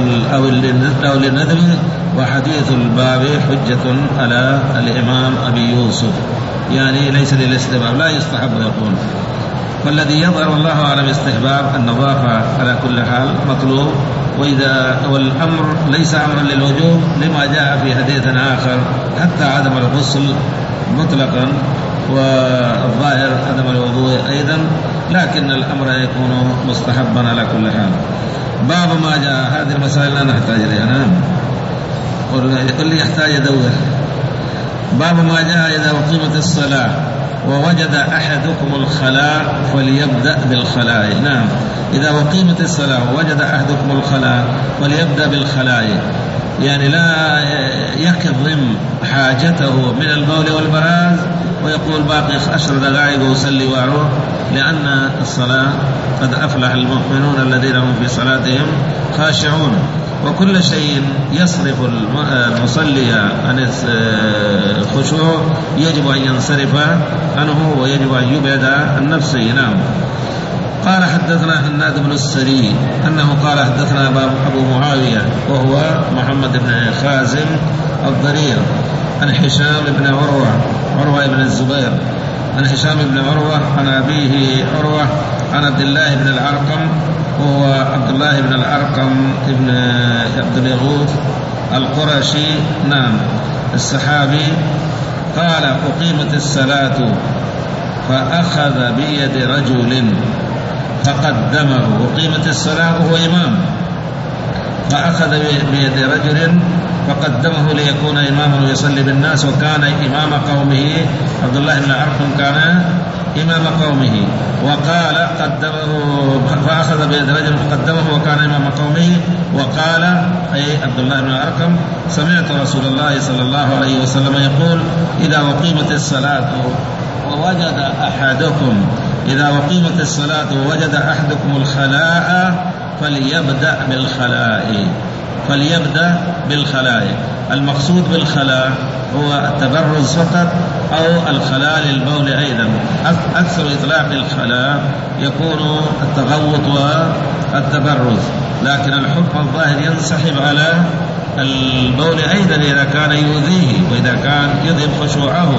أو للندم. وحديث الباب حجة على الإمام أبي يوسف، يعني ليس للاستحباب، لا يستحب يقول. فالذي يظهر والله أعلم استحباب النظافة على كل حال مطلوب، وإذا والأمر ليس أمرا للوجوب لما جاء في حديث آخر حتى عدم الغسل مطلقا، والظاهر عدم الوضوء أيضا، لكن الأمر يكون مستحبا على كل حال. باب ما جاء، هذه المسائل لا نحتاج إليها، نعم واللي يحتاج يدور. باب ما جاء إذا أقيمت الصلاة ووجد أحدكم الخلاء فليبدأ بالخلاء. نعم، إذا أقيمت الصلاة ووجد أحدكم الخلاء فليبدأ بالخلاء، يعني لا يكظم حاجته من البول والبراز ويقول باقي عشر دقائق وأصلي وأروح، لأن الصلاة قد أفلح المؤمنون الذين هم في صلاتهم خاشعون. وكل شيء يصرف المصلي عن الخشوع يجب أن ينصرف عنه ويجب أن يبعد عن نفسه. نعم. قال حدثنا حناد بن السري أنه قال حدثنا أبو معاوية وهو محمد بن خازم الضرير عن هشام بن عروة عروة بن الزبير عن هشام بن عروة عن أبيه عروة عن عبد الله بن الأرقم وهو عبد الله بن الأرقم ابن عبد اليغوث القرشي، نعم الصحابي، قال أقيمت الصلاة فأخذ بيد رجل فقدمه. أقيمت الصلاة وهو إمام، فأخذ بيد رجل فقدمه ليكون إماما ويصلي بالناس، وكان إمام قومه. عبد الله بن الأرقم كان إمام قومه، وقال قدمه فأخذ بيد رجل فقدمه وكان إمام قومه، وقال أي عبد الله بن الأرقم سمعت رسول الله صلى الله عليه وسلم يقول إذا أقيمت الصلاة ووجد أحدكم إذا أقيمت الصلاة ووجد أحدكم الخلاء فليبدأ بالخلاء فليبدأ بالخلاء. المقصود بالخلاء هو التبرز فقط أو الخلاء للبول أيضا. أكثر إطلاق الخلاء يكون التغوط والتبرز، لكن الحكم الظاهر ينسحب على البول أيضا إذا كان يؤذيه وإذا كان يذهب خشوعه.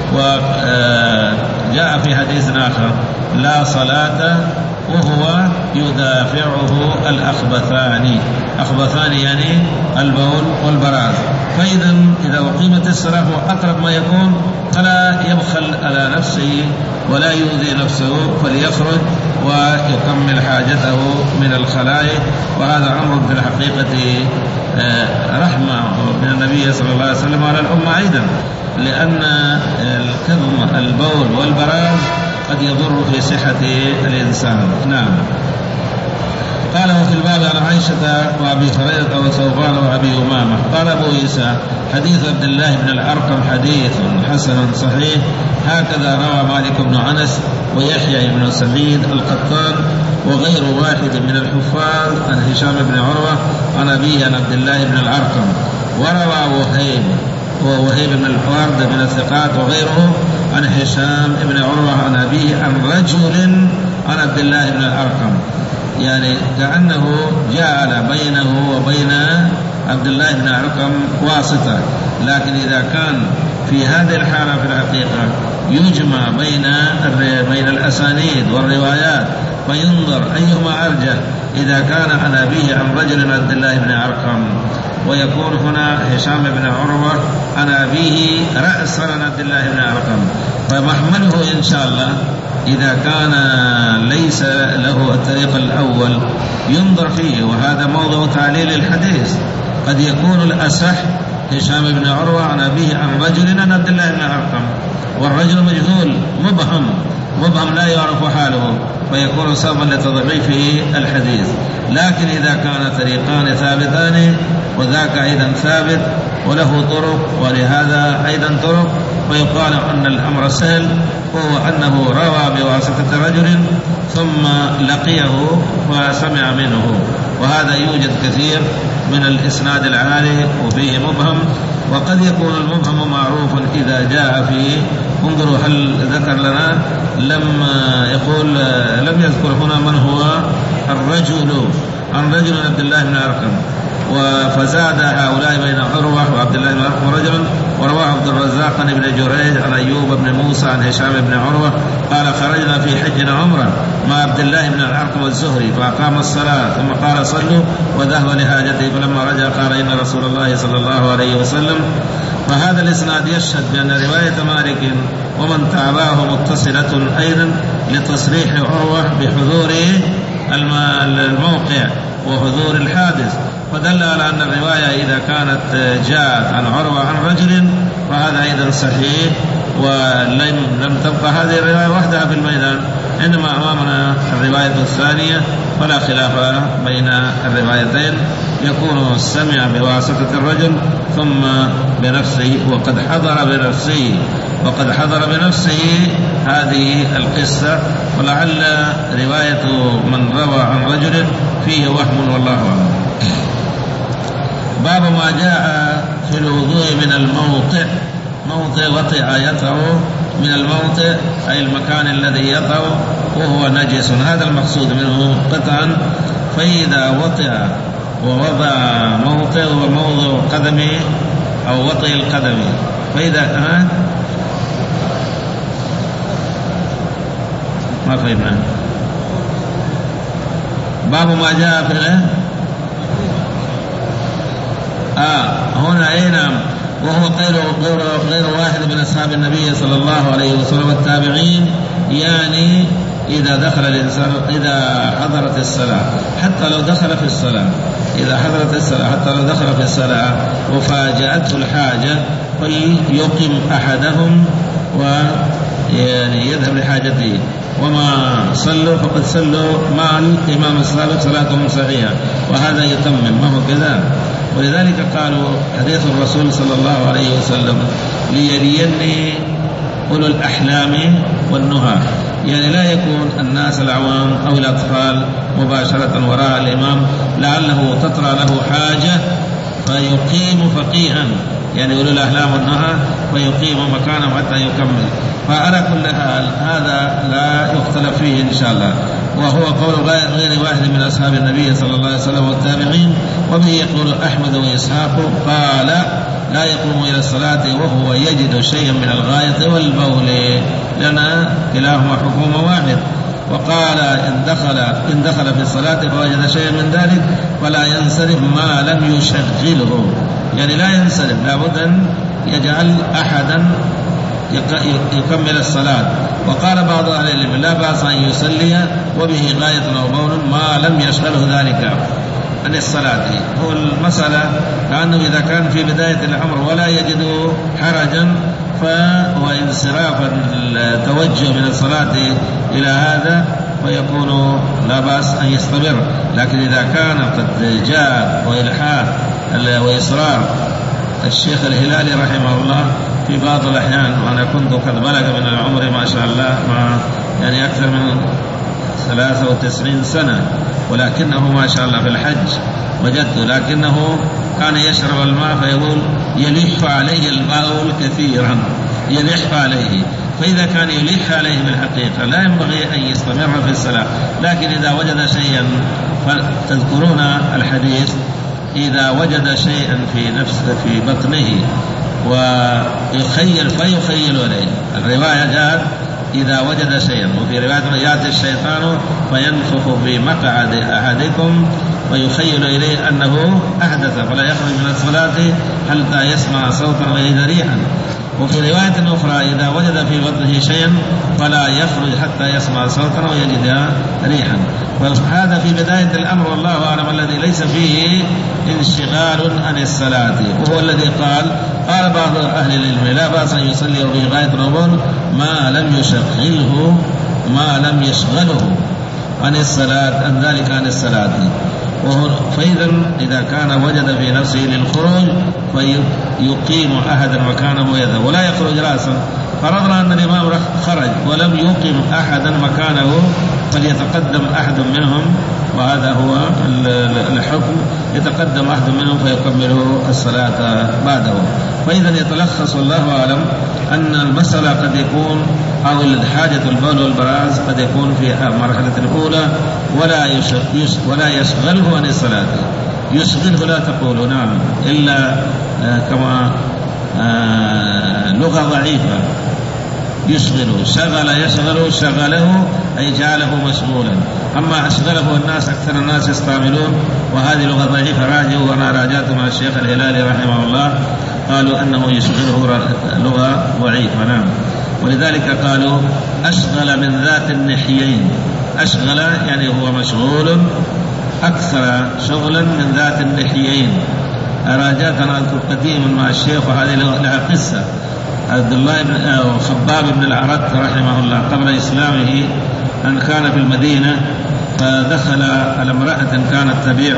وجاء في حديث آخر لا صلاة وهو يدافعه الأخبثان، أخبثان يعني البول والبراز. فإذا إذا أقيمت الصلاة هو أقرب ما يكون، فلا يبخل على نفسه ولا يؤذي نفسه، فليخرج ويكمل حاجته من الخلاء. وهذا أمر في الحقيقة رحمة من النبي صلى الله عليه وسلم على الأمة أيضا، لأن الكظم البول والبراز قد يضر في صحة الإنسان. نعم. قال وفي الباب عن عائشة وأبي هريرة وثوبان وأبي أمامة. قال أبو عيسى حديث عبد الله بن الأرقم حديث حسن صحيح، هكذا روى مالك بن أنس ويحيى بن سعيد القطان وغير واحد من الحفاظ عن هشام بن عروة عن أبيه عن عبد الله بن الأرقم. وروى وهيب ووهيب بن الحوارث من الثقات وغيره عن هشام بن عروة عن أبيه عن رجل عن عبد الله بن الأرقم، يعني كأنه جعل بينه وبين عبد الله بن الأرقم واسطة. لكن إذا كان في هذه الحالة في الحقيقة يجمع بين بين الأسانيد والروايات فينظر أيهما أرجح، إذا كان عن أبيه عن رجل عبد الله بن الأرقم ويكون هنا هشام بن عروة عن أبيه رأسا عن عبد الله بن الأرقم، فمحمله إن شاء الله إذا كان ليس له الطريق الأول ينظر فيه، وهذا موضوع تعليل الحديث. قد يكون الأصح هشام بن عروة عن أبيه عن رجل عن عبد الله بن الأرقم، والرجل مجهول مبهم مبهم لا يعرف حاله فيكون سببا لتضعيف الحديث. لكن إذا كان طريقان ثابتان وذاك أيضا ثابت وله طرق ولهذا أيضا طرق، ويقال أن الأمر سهل، هو أنه روى بواسطة رجل ثم لقيه وسمع منه، وهذا يوجد كثير من الإسناد العالي وفيه مبهم. وقد يكون المبهم معروفا إذا جاء فيه، انظروا هل ذكر لنا، لم يقول لم يذكر هنا من هو الرجل، عن رجل عبد الله بن الأرقم، فزاد هؤلاء بين عروة وعبد الله بن الأرقم رجلا. ورواه عبد الرزاق عن ابن جريج عن أيوب بن موسى عن هشام بن عروة قال خرجنا في حج عمرة مع عبد الله بن الأرقم الزهري فأقام الصلاة ثم قال صلوا وذهب لحاجته، فلما رجع قال إن رسول الله صلى الله عليه وسلم. فهذا الإسناد يشهد بأن رواية مالك ومن تابعه متصلة أيضا لتصريح عروة بحضور الموقع وحضور الحادث، فدل على أن الرواية إذا كانت جاءت عن عروة عن رجل فهذا أيضا صحيح، ولم لم تبقى هذه الرواية وحدها في الميدان، إنما أمامنا الرواية الثانية فلا خلاف بين الروايتين، يكون السمع بواسطة الرجل ثم بنفسه وقد حضر بنفسه وقد حضر بنفسه هذه القصة، ولعل رواية من روى عن رجل فيه وهم والله أعلم. باب ما جاء في الوضوء من الموطئ، موطئ وطئ يطأ من الموطئ أي المكان الذي يطأ وهو نجس، هذا المقصود منه قطعا. فإذا وطئ ووضع موطئ وموضع قدمه أو وطئ القدم، فإذا كان ما فهمنا. باب ما جاء في له آه هنا أي نعم، وهو غير غير واحد من أصحاب النبي صلى الله عليه وسلم التابعين، يعني إذا دخل الإنسان إذا حضرت الصلاة حتى لو دخل في الصلاة إذا حضرت الصلاة حتى لو دخل في الصلاة وفاجأته الحاجة فليقم أحدهم ويعني يذهب لحاجته، وما صلوا فقد صلوا مع الإمام السابق صلاتهم صحيحة، وهذا يتمم ما هو كذا. ولذلك قالوا حديث الرسول صلى الله عليه وسلم ليليني أولو الأحلام والنهى، يعني لا يكون الناس العوام أو الأطفال مباشرة وراء الإمام، لعله تطرأ له حاجة فيقيم فقيها، يعني أولو الأحلام والنهى فيقيم مكانه حتى يكمل. فعلى كل حال هذا لا يختلف فيه إن شاء الله، وهو قول غير واحد من أصحاب النبي صلى الله عليه وسلم والتابعين. وبه يقول أحمد وإسحاق قال لا يقوم إلى الصلاة وهو يجد شيئا من الغاية والبول، لأن كلاهما حكم واحد. وقال إن دخل إن دخل في الصلاة فوجد شيئا من ذلك فلا ينصرف ما لم يشغله، يعني لا ينصرف، لابد أن يجعل أحدا يكمل الصلاة. وقال بعض أهل العلم لا بأس أن يصلي وبه غاية أو بول ما لم يشغله ذلك عن الصلاة. هو المسألة كأنه إذا كان في بداية الأمر ولا يجد حرجا فهو انصراف التوجه من الصلاة إلى هذا فيكون لا بأس أن يستمر. لكن إذا كان قد جاء وإلحاح وإصرار الشيخ الهلالي رحمه الله في بعض الأحيان، وأنا كنت قد بلغ من العمر ما شاء الله مع يعني أكثر من ثلاثة وتسعين سنة، ولكنه ما شاء الله في الحج وجدته، لكنه كان يشرب الماء فيقول يلح عليه البول كثيرا، يلح عليه. فإذا كان يلح عليه بالحقيقة لا ينبغي أن يستمر في الصلاة. لكن إذا وجد شيئا، فتذكرون الحديث إذا وجد شيئا في نفس في بطنه ويخيل فيخيل إليه، الرواية جاءت إذا وجد شيئا، وفي رواية يأتي الشيطان فينفخ في مقعد أحدكم ويخيل إليه أنه أحدث فلا يخرج من الصلاة حتى يسمع صوتا ويجد ريحا. وفي رواية أخرى إذا وجد في بطنه شيئا فلا يخرج حتى يسمع صوتا ويجد ريحا. وهذا في بداية الأمر والله أعلم الذي ليس فيه انشغال عن الصلاة، وهو الذي قال قال بعض أهل العلم لا بأس أن يصلي وفي غاية النوم ما لم يشغله ما لم يشغله عن الصلاة عن ذلك عن الصلاة. فإذا إذا كان وجد في نفسه للخروج فيقيم أحدا مكانه ويذهب ولا يخرج رأسا. فرضنا أن الإمام خرج ولم يقيم أحدا مكانه فليتقدم أحد منهم، وهذا هو الحكم، يتقدم أحد منهم فيكمل الصلاة بعده. فإذا يتلخص والله أعلم أن المسألة قد يكون أو الحاجة البول والبراز قد يكون في المرحلة الأولى ولا ولا يشغله عن الصلاة. يشغله لا تقول نعم إلا كما لغة ضعيفة، يشغله شغل يشغله شغله أي جعله مشغولا. أما أشغله الناس أكثر الناس يستعملون وهذه لغة ضعيفة. راجعوا وأنا راجعت مع الشيخ الهلالي رحمه الله قالوا أنه يشغله لغة ضعيفة. نعم، ولذلك قالوا أشغل من ذات النحيين. أشغل يعني هو مشغول أكثر شغلا من ذات النحيين. راجعت أنا أذكر قديما مع الشيخ وهذه لها قصة. عبد الله بن خباب بن العرد رحمه الله قبل إسلامه أن كان في المدينة فدخل على امرأة كانت تبيع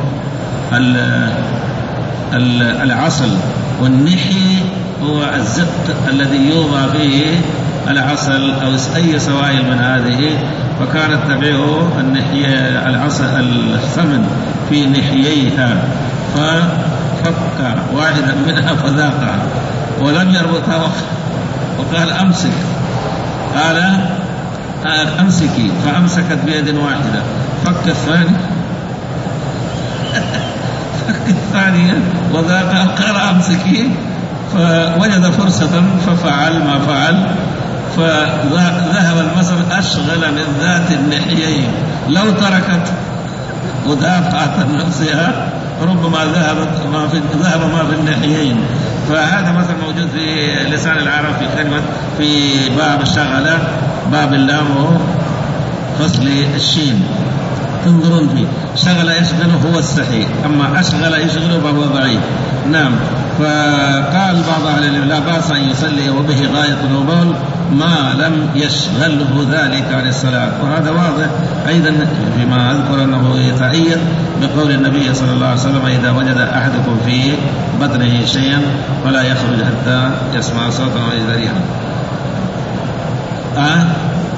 العسل، والنحي هو الزق الذي يوضع فيه العسل أو أي سوائل من هذه، فكانت تبيعه النحي العسل الثمن في نحييها، ففك واحدا منها فذاقها ولم يربطها وقال أمسك، قال أمسكي، فأمسكت بيد واحدة، فك الثاني فك الثانية وذاقها قال أمسكي، فوجد فرصة ففعل ما فعل، فذهب المثل أشغل من ذات النحيين. لو تركت ودافعت عن نفسها ربما ذهبت ما في ذهب ما في النحيين. فهذا مثل موجود في لسان العرب في كلمة في باب الشغلة، باب اللام فصل الشين تنظرون فيه. شغل يشغله هو الصحيح، أما أشغل يشغله فهو ضعيف. نعم. فقال بعض أهل العلم لا بأس أن يصلي وبه غاية الوبال ما لم يشغله ذلك عن الصلاة، وهذا واضح أيضا فيما أذكر أنه يتأيد بقول النبي صلى الله عليه وسلم إذا وجد أحدكم في بطنه شيئا فلا يخرج حتى يسمع صوتا ويجد ريحا. أه؟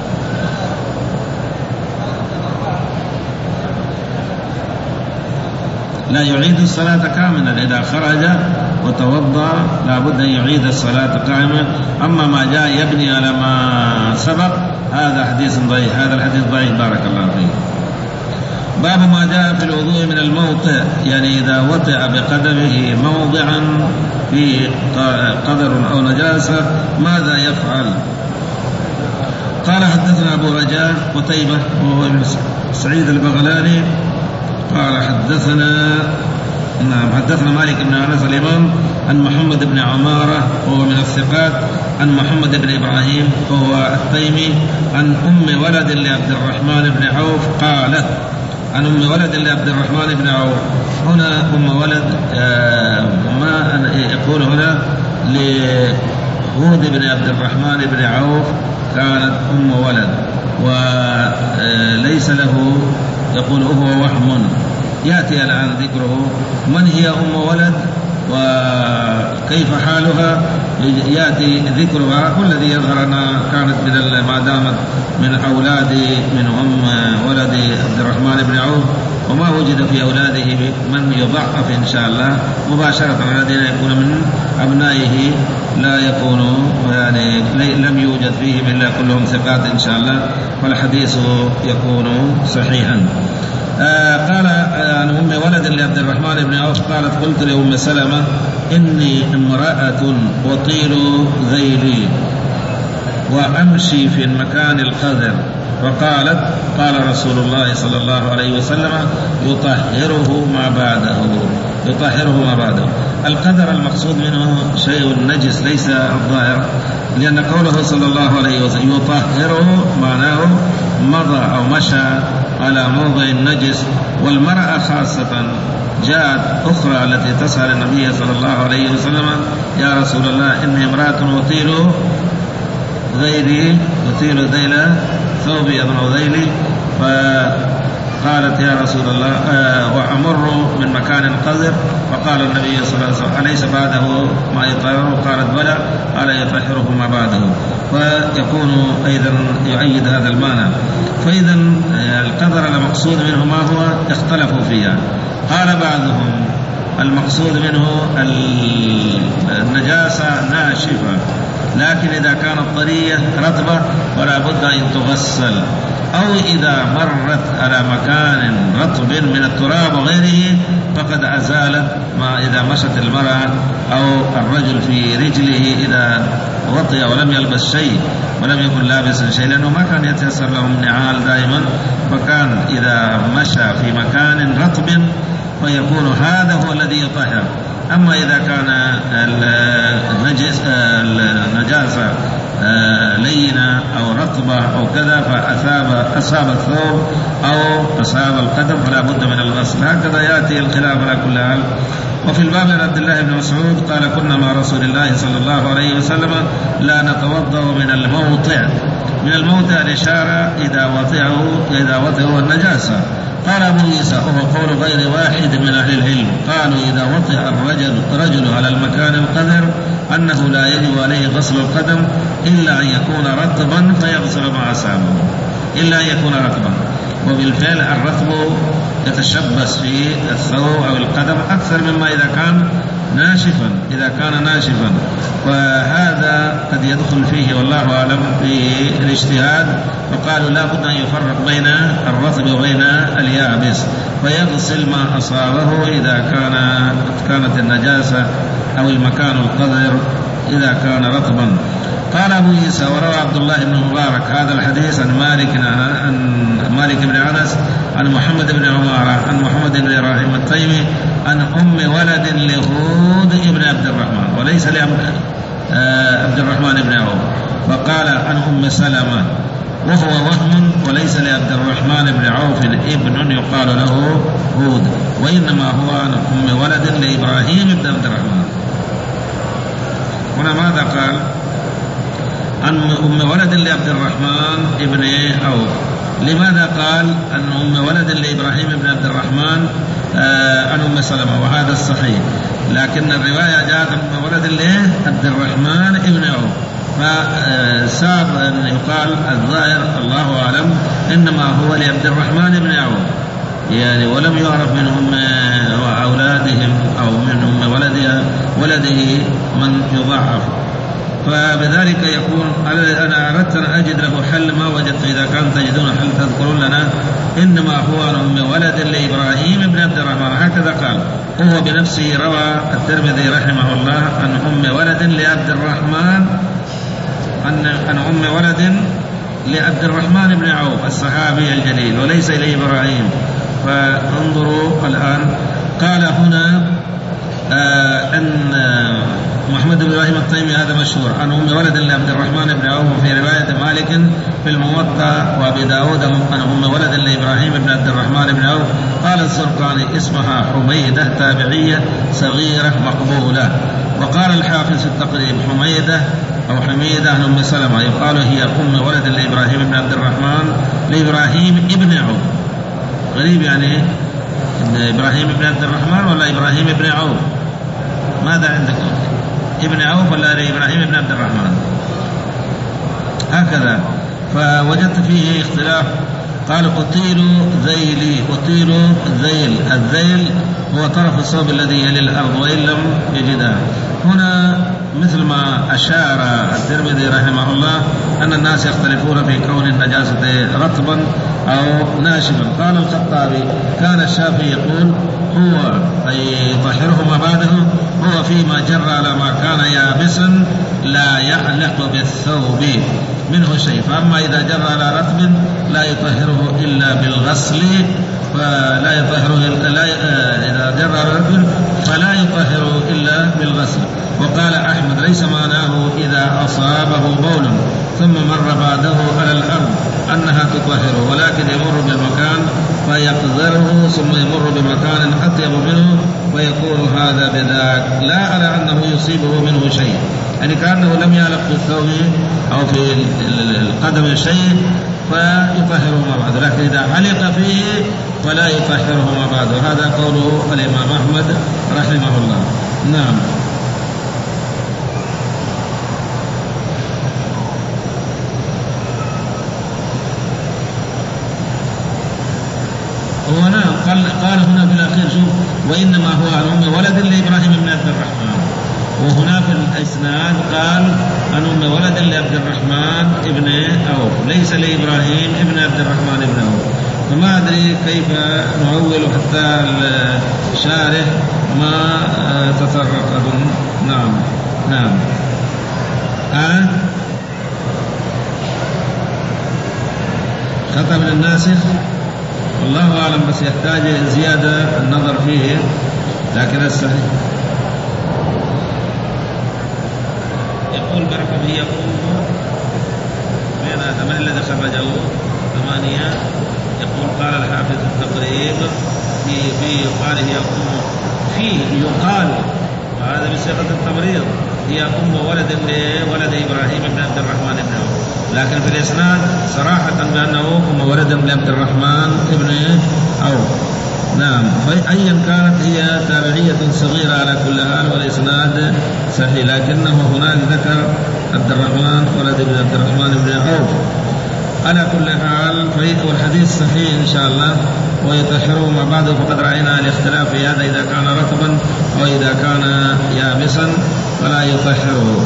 لا يعيد الصلاة كاملة، إذا خرج وتوضأ لابد أن يعيد الصلاة كاملة. أما ما جاء يبني على ما سبق هذا حديث ضعيف، هذا الحديث ضعيف بارك الله فيه. باب ما جاء في الوضوء من الموطئ، يعني إذا وطئ بقدمه موضعا فيه قدر أو نجاسة ماذا يفعل؟ قال حدثنا أبو رجاء قتيبة وهو ابن سعيد البغلاني قال حدثنا نعم حدثنا مالك بن أنس الإمام عن محمد بن عمارة وهو من الثقات، عن محمد بن إبراهيم وهو التيمي، عن أم ولد لعبد الرحمن بن عوف قالت عن أم ولد لعبد الرحمن بن عوف. هنا أم ولد آه ما يقول هنا لهود بن عبد الرحمن بن عوف كانت أم ولد وليس له يقول هو وهم، يأتي الآن ذكره من هي أم ولد وكيف حالها، يأتي ذكرها. والذي يظهر أنها كانت من ما دامت من أولاد من أم ولد عبد الرحمن بن عوف، وما وجد في أولاده من يضعف إن شاء الله مباشرة. الذين يكون من أبنائه لا يكون يعني لم يوجد فيهم إلا كلهم ثقات إن شاء الله، فالحديث يكون صحيحا. آه قال عن أم ولد لعبد الرحمن بن عوف قالت قلت لأم سلمة إني امرأة أطيل ذيلي وأمشي في المكان القذر، فقالت قال رسول الله صلى الله عليه وسلم يطهره ما بعده يطهره ما بعده القدر المقصود منه شيء نجس ليس الظاهر، لأن قوله صلى الله عليه وسلم يطهره معناه مضى أو مشى على موضع النجس. والمرأة خاصة جاءت أخرى التي تسأل النبي صلى الله عليه وسلم يا رسول الله إني امرأة أطيل ذيلي أطيل ذيل ثوبي أو ذيلي، فقالت يا رسول الله آه وأمر من مكان قذر، فقال النبي صلى الله عليه وسلم أليس بعده ما يطهره؟ قالت بلى، قال يطهره ما بعده. فيكون أيضا يؤيد هذا المعنى. فإذا القدر المقصود منه ما هو؟ اختلفوا فيها. قال بعضهم المقصود منه النجاسة ناشفة، لكن إذا كانت طرية رطبة ولا بد أن تغسل، أو إذا مرت على مكان رطب من التراب وغيره فقد أزالت ما إذا مشت المرأة أو الرجل في رجله إذا وطئ ولم يلبس شيء ولم يكن لابسا شيء، لأنه ما كان يتيسر لهم نعال دائما، فكان إذا مشى في مكان رطب فيكون هذا هو الذي يطهر. أما إذا كان النجاسة لينة أو رطبة أو كذا فأصاب أصاب الثوب أو أصاب القدم فلا بد من الغسل. هكذا يأتي الخلاف على كل حال. وفي الباب عن عبد الله بن مسعود قال كنا مع رسول الله صلى الله عليه وسلم لا نتوضأ من الموطئ. من الموطئ الإشارة إذا وطئه إذا وطئه النجاسة. قال أبو عيسى وهو قول غير واحد من أهل العلم، قالوا إذا وطئ الرجل رجل على المكان القذر أنه لا يجب عليه غسل القدم إلا أن يكون رطبا فيغسل ما أصابه، إلا أن يكون رطبا. وبالفعل الرطب يتشبث في الثوب أو القدم أكثر مما إذا كان ناشفا إذا كان ناشفا وهذا قد يدخل فيه والله أعلم في الاجتهاد. فقالوا لا بد أن يفرق بين الرطب وبين اليابس، فيغسل ما أصابه إذا كان كانت النجاسة أو المكان القذر إذا كان رطبا. قال أبو عيسى وروى عبد الله بن مبارك هذا الحديث عن مالك عن مالك بن أنس عن محمد بن عمارة عن محمد بن إبراهيم التيمي عن أم ولد لهود بن عبد الرحمن وليس لعبد الرحمن بن عوف، وقال عن أم سلمة وهو وهم وليس لعبد الرحمن بن عوف ابن يقال له هود، وإنما هو عن أم ولد لإبراهيم بن عبد الرحمن. هنا ماذا قال؟ عن أم ولد لعبد الرحمن ابن عوف. لماذا قال أن أم ولد لإبراهيم بن عبد الرحمن آه عن أم سلمة وهذا الصحيح، لكن الرواية جاءت أم ولد لعبد الرحمن ابن عوف، فصعب أن يقال الظاهر الله أعلم إنما هو لعبد الرحمن بن عوف يعني، ولم يعرف من أم أولادهم أو من أم ولدها ولده من يضعف. فبذلك يكون أنا أردت أن أجد له حل ما وجدت، إذا كان تجدون حل تذكرون لنا. إنما هو عن أم ولد لإبراهيم بن عبد الرحمن هكذا قال. هو بنفسه روى الترمذي رحمه الله عن أم ولد لعبد الرحمن عن عن أم ولد لعبد الرحمن بن عوف الصحابي الجليل وليس لإبراهيم. فانظروا الآن قال هنا آه أن آه محمد بن إبراهيم التيمي هذا مشهور عن أم ولد لعبد الرحمن بن عوف في رواية مالك في الموطأ وأبي داود عن أم ولد لإبراهيم بن عبد الرحمن بن عوف. قال الزرقاني اسمها حميدة تابعية صغيرة مقبولة. وقال الحافظ في التقريب حميدة أو حميدة عن أم سلمة يقال هي أم ولد لإبراهيم بن عبد الرحمن لإبراهيم ابن عوف. غريب يعني إبراهيم بن عبد الرحمن ولا إبراهيم بن عوف؟ ماذا عندكم؟ ابن عوف ولا إبراهيم بن عبد الرحمن؟ هكذا. فوجدت فيه اختلاف. قال أطيل ذيلي أطيل ذيل. الذيل هو طرف الثوب الذي يلي الأرض وإن لم يجدها. هنا مثل ما أشار الترمذي رحمه الله أن الناس يختلفون في كون النجاسة رطبا أو ناشفا. قال الخطابي كان الشافعي يقول هو أي يطهره ما بعده هو فيما جرى على ما كان يابسا لا يعلق بالثوب منه شيء، فأما إذا جرى على رطب لا يطهره إلا بالغسل، فلا يطهره لا إذا جرى على رطب فلا يطهر إلا بالغسل. وقال أحمد ليس معناه إذا أصابه بول ثم مر بعده على الأرض أنها تطهره، ولكن يمر بالمكان فيقذره ثم يمر بمكان أطيب منه ويكون هذا بذاك، لا على أنه يصيبه منه شيء، يعني كأنه لم يعلق في الثوب أو في القدم شيء فيطهره ما بعد، لكن إذا علق فيه فلا يطهره ما بعد. هذا قوله الإمام أحمد رحمه الله. نعم. هنا قال, قال هنا في الأخير شوف وإنما هو عن أم ولد لإبراهيم بن عبد الرحمن، وهنا في الإسناد قال عن أم ولد لعبد الرحمن ابن عوف ليس لإبراهيم ابن عبد الرحمن ابن عوف. فما أدري كيف نعول حتى الشارح ما تطرق أظن. نعم نعم آه خطأ من الناسخ والله أعلم، بس يحتاج زيادة النظر فيه، لكن الصحيح يقول بركة هي أمه بين هذا ما الذي خرجه ثمانية. يقول قال الحافظ التقريب في في يقال هي أمه فيه يقال، وهذا بصيغة التمريض، هي أم ولد لولد إبراهيم بن عبد الرحمن بن عوف، لكن في الإسناد صراحة بأنه أم ولد بن عبد الرحمن بن عوف. نعم. فأيا كانت هي تابعية صغيرة على كل حال والإسناد صحيح، لكنه هناك ذكر عبد الرحمن ولد بن عبد الرحمن بن عوف. على كل حال والحديث صحيح إن شاء الله. ويطهره ما بعده فقد رأينا الاختلاف في هذا إذا كان رطبا أو إذا كان يابسا فلا يطهره.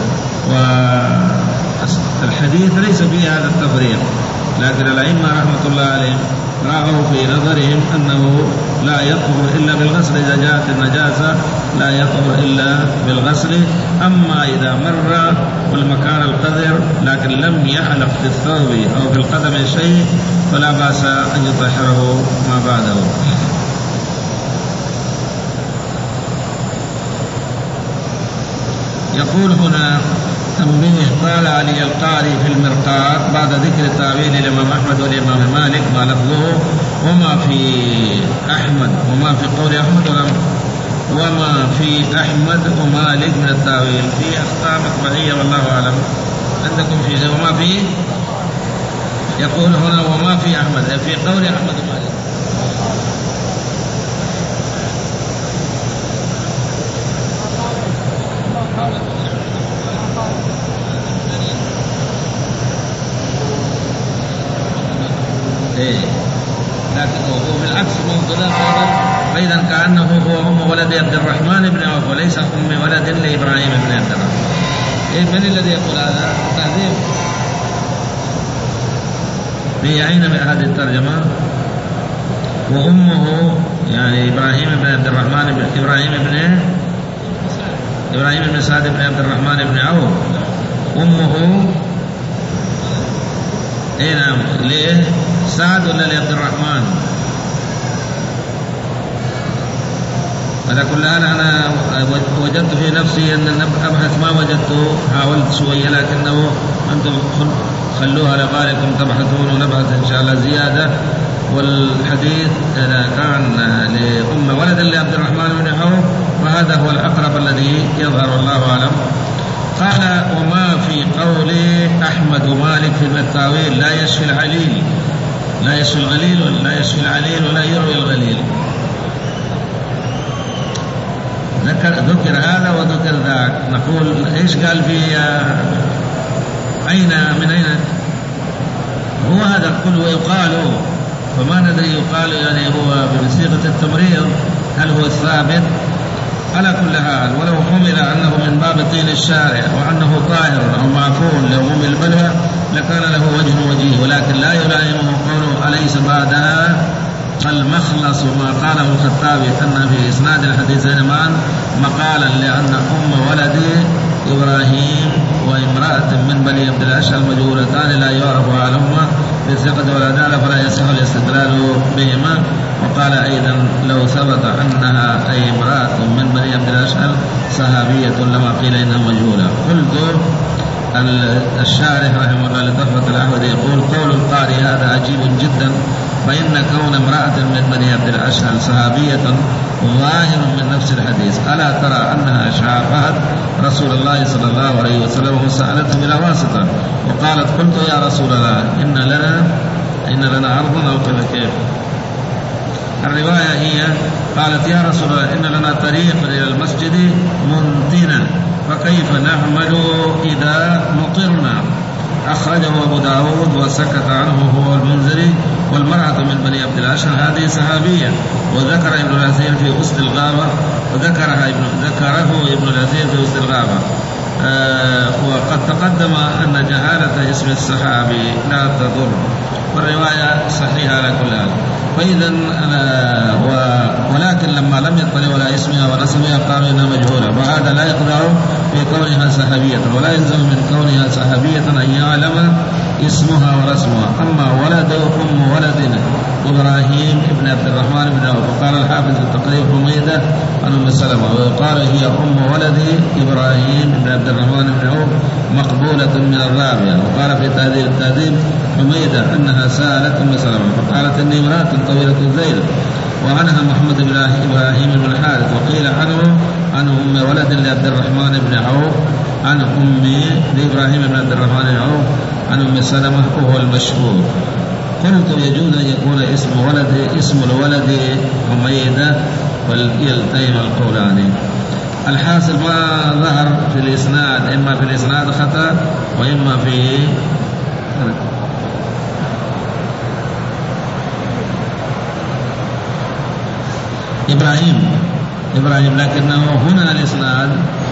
والحديث ليس فيه هذا التفريق، لكن الأئمة رحمة الله عليهم رأوا في نظرهم أنه لا يطهر إلا بالغسل، إذا جاءت النجاسة لا يطهر إلا بالغسل. أما إذا مر والمكان القذر لكن لم يعلق في الثوب أو في القدم شيء فلا بأس أن يطهره ما بعده. يقول هنا تنبيه. قال علي القاري في المرقاة بعد ذكر التأويل الإمام أحمد والإمام مالك ما لفظه وما في أحمد وما في قول أحمد وما في أحمد ومالك من التأويل في أخطاء مطبعية والله أعلم. عندكم في شيء وما في؟ يقول هنا وما في أحمد في قول أحمد ومالك. إيه. لكن هو بالعكس موضوع فإذا كأنه هو أم ولد عبد الرحمن بن عوف وليس أم ولد لإبراهيم بن عبد الرحمن. إيه من الذي يقول هذا تهذيب؟ في عين هذه الترجمة وأمه يعني إبراهيم بن عبد الرحمن بن إبراهيم بن إبراهيم بن سعد بن عبد الرحمن بن عوف أمه إيه نعم ليه سعد ولا لعبد الرحمن؟ على كل حال أنا وجدت في نفسي أن أبحث ما وجدته، حاولت شوية لكنه أنتم خلوها على بالكم تبحثون ونبحث إن شاء الله زيادة. والحديث إذا كان لأم ولد لعبد الرحمن بن عوف فهذا هو الأقرب الذي يظهر الله أعلم. قال وما في قول أحمد ومالك في التأويل لا يشفي العليل لا يشفي الغليل ولا يشفي العليل ولا يروي الغليل. ذكر ذكر هذا وذكر ذاك. نقول ايش قال في أين من أين هو هذا كله ويقال فما ندري يقال يعني هو بصيغة التمريض هل هو الثابت؟ على كل حال ولو حمل أنه من باب طين الشارع وأنه طاهر أو معفون لعموم البلوى لكان له وجه وجيه، ولكن لا يلائمه قوله أليس بعدها المخلص ما قاله الخطابي أن في إسناد الحديثين معا مقالا لأن أم ولد إبراهيم وامرأة من بني عبد الأشهر مجهولتان لا يعرف عنهما بالثقة والعدالة فلا يصح الاستدلال بهما. وقال أيضا لو ثبت أنها أي امرأة من بني عبد الأشهل صحابية لما قيل إنها مجهولة. قلت الشارح رحمه الله لتحفة الأحوذي يقول قول القارئ هذا عجيب جدا، فإن كون امرأة من بني عبد الأشهل صحابية ظاهر من نفس الحديث. ألا ترى أنها شافهت رسول الله صلى الله عليه وسلم وسألته بلا واسطة وقالت قلت يا رسول الله إن لنا إن لنا عرضا أو كذا. كيف الرواية هي قالت يا رسول الله إن لنا طريق إلى المسجد منتنا فكيف نعمل إذا مطرنا. أخرجه أبو داود وسكت عنه هو المنذري. والمرأة من بني عبد الأشهل هذه صحابية، وذكر ابن الأثير في وسط الغابة وذكرها ابن ذكره ابن الأثير في وسط الغابة. آه وقد تقدم أن جهالة اسم الصحابي لا تضر، والرواية صحيحة على كل حال. فإذا ولكن لما لم يطلع على اسمها ونسبها قالوا إنها مجهولة، وهذا لا يقدر في كونها صحابية، ولا يلزم من كونها صحابية أن يعلم اسمها ورسمها. أما ولد أم ولد إبراهيم بن عبد الرحمن بن عوف، فقال الحافظ في التقريب حميدة عن أم سلمة، وقال هي أم ولد إبراهيم بن عبد الرحمن بن عوف مقبولة من الرابعة. وقال في تهذيب التهذيب حميدة أنها سألت أم سلمة فقالت إني امرأة طويلة الذيل، وعنها محمد بن إبراهيم بن الحارث. وقيل عنه عن أم ولد لعبد الرحمن بن عوف عن أم لإبراهيم بن عبد الرحمن بن عوف عن أم سلمة وهو المشهور. قلت يجوز أن يكون اسم ولد اسم الولد حميدة ويلتئم القولان. الحاصل ما ظهر في الإسناد، إما في الإسناد خطأ وإما في إبراهيم إبراهيم لكنه هنا الإسناد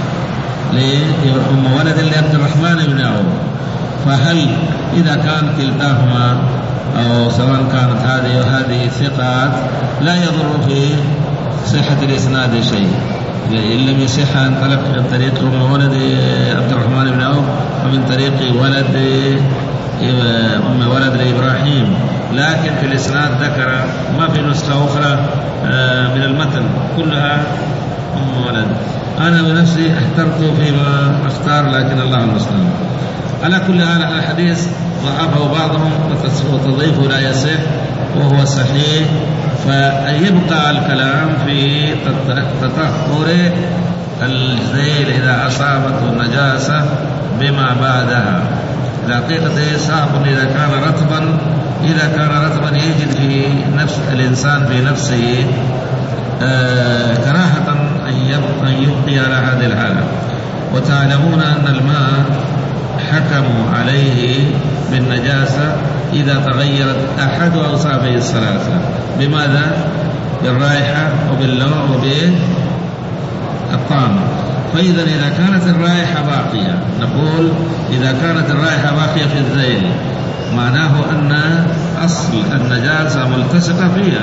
لأم ولد لعبد الرحمن بن عوف. فهل إذا كان كلتاهما أو سواء كانت هذه وهذه ثقات لا يضر في صحة الإسناد شيء، إن لم يصح عن طريق أم ولد عبد الرحمن بن عوف ومن طريق ولد أم ولد لإبراهيم. لكن في الإسناد ذكر ما في نسخة أخرى من المتن كلها أم ولد. أنا بنفسي احترت فيما أختار، لكن الله المستعان. على كل حال الحديث ضعفه بعضهم وتضعيفه لا يصح وهو صحيح. فيبقى الكلام في تطهر الذيل إذا أصابته النجاسة بما بعدها. الحقيقة صعب إذا كان رطبا إذا كان رطبا يجد في نفس الإنسان في نفسه آه كراهة أن يبقي على هذه الحالة. وتعلمون أن الماء حكموا عليه بالنجاسة إذا تغيرت أحد أوصافه الثلاثة. بماذا؟ بالرائحة وباللون وبالطعم. فإذا إذا كانت الرائحة باقية، نقول إذا كانت الرائحة باقية في الذيل معناه أن أصل النجاسة ملتصقة فيها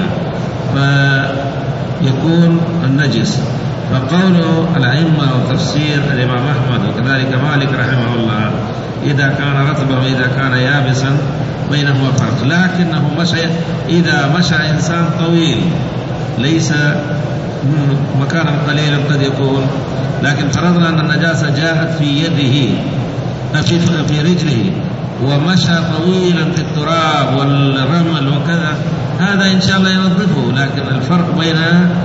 فيكون النجس. فقول الأئمة وتفسير الإمام أحمد وكذلك مالك رحمه الله إذا كان رطبا وإذا كان يابسا بينهما فرق. لكنه مشى إذا مشى إنسان طويل ليس مكانا قليلا قد يكون، لكن فرضنا أن النجاسة جاءت في يده في, في رجله ومشى طويلا في التراب والرمل وكذا، هذا إن شاء الله ينظفه. لكن الفرق بين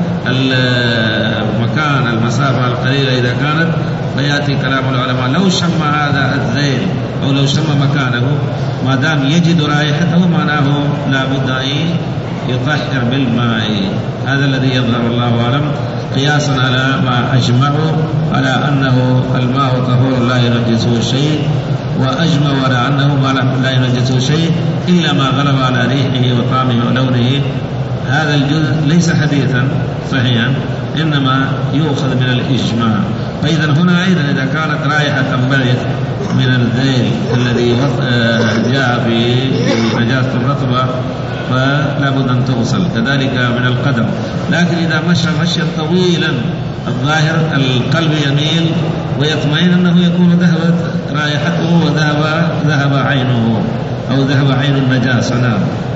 المكان المسافة القليلة إذا كانت فيأتي كلام العلماء لو شم هذا الذيل أو لو شم مكانه ما دام يجد رائحته معناه لا بد أن يطهر بالماء. هذا الذي يظهر الله أعلم قياسا على ما أجمعوا على أنه الماء طهور لا ينجسه شيء، وأجمعوا على أنه لا ينجسه شيء إلا ما غلب على ريحه وطعمه ولونه. هذا الجزء ليس حديثا صحيحا إنما يؤخذ من الإجماع. فإذا هنا أيضا إذا كانت رائحة تنبعث من الذيل الذي جاء في نجاسة الرطبة فلا بد أن تغسل، كذلك من القدم. لكن إذا مشى مشيا طويلا الظاهر القلب يميل ويطمئن أنه يكون ذهبت رائحته وذهب ذهب عينه، أو ذهب عين النجاسة. نعم.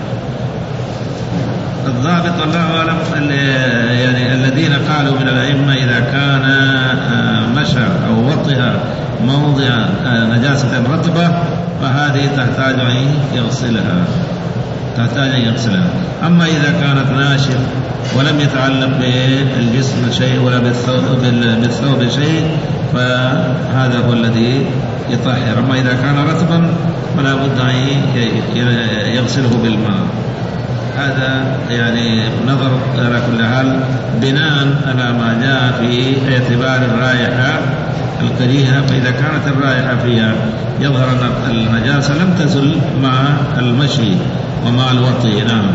الضابط الله أعلم يعني الذين قالوا من الأئمة إذا كان مشى أو وطئ موضع نجاسة رطبة فهذه تحتاج أن يغسلها تحتاج أن يغسلها. أما إذا كانت ناشف ولم يتعلق بالجسم شيء ولا بالثوب, بالثوب شيء فهذا هو الذي يطهر. أما إذا كان رطبا فلا بد أن يغسله بالماء. هذا يعني نظر على كل حال بناء على ما جاء في اعتبار الرائحة الكريهة. فإذا كانت الرائحة فيها يظهر أن النجاسة لم تزل مع المشي ومع الوطي. نعم.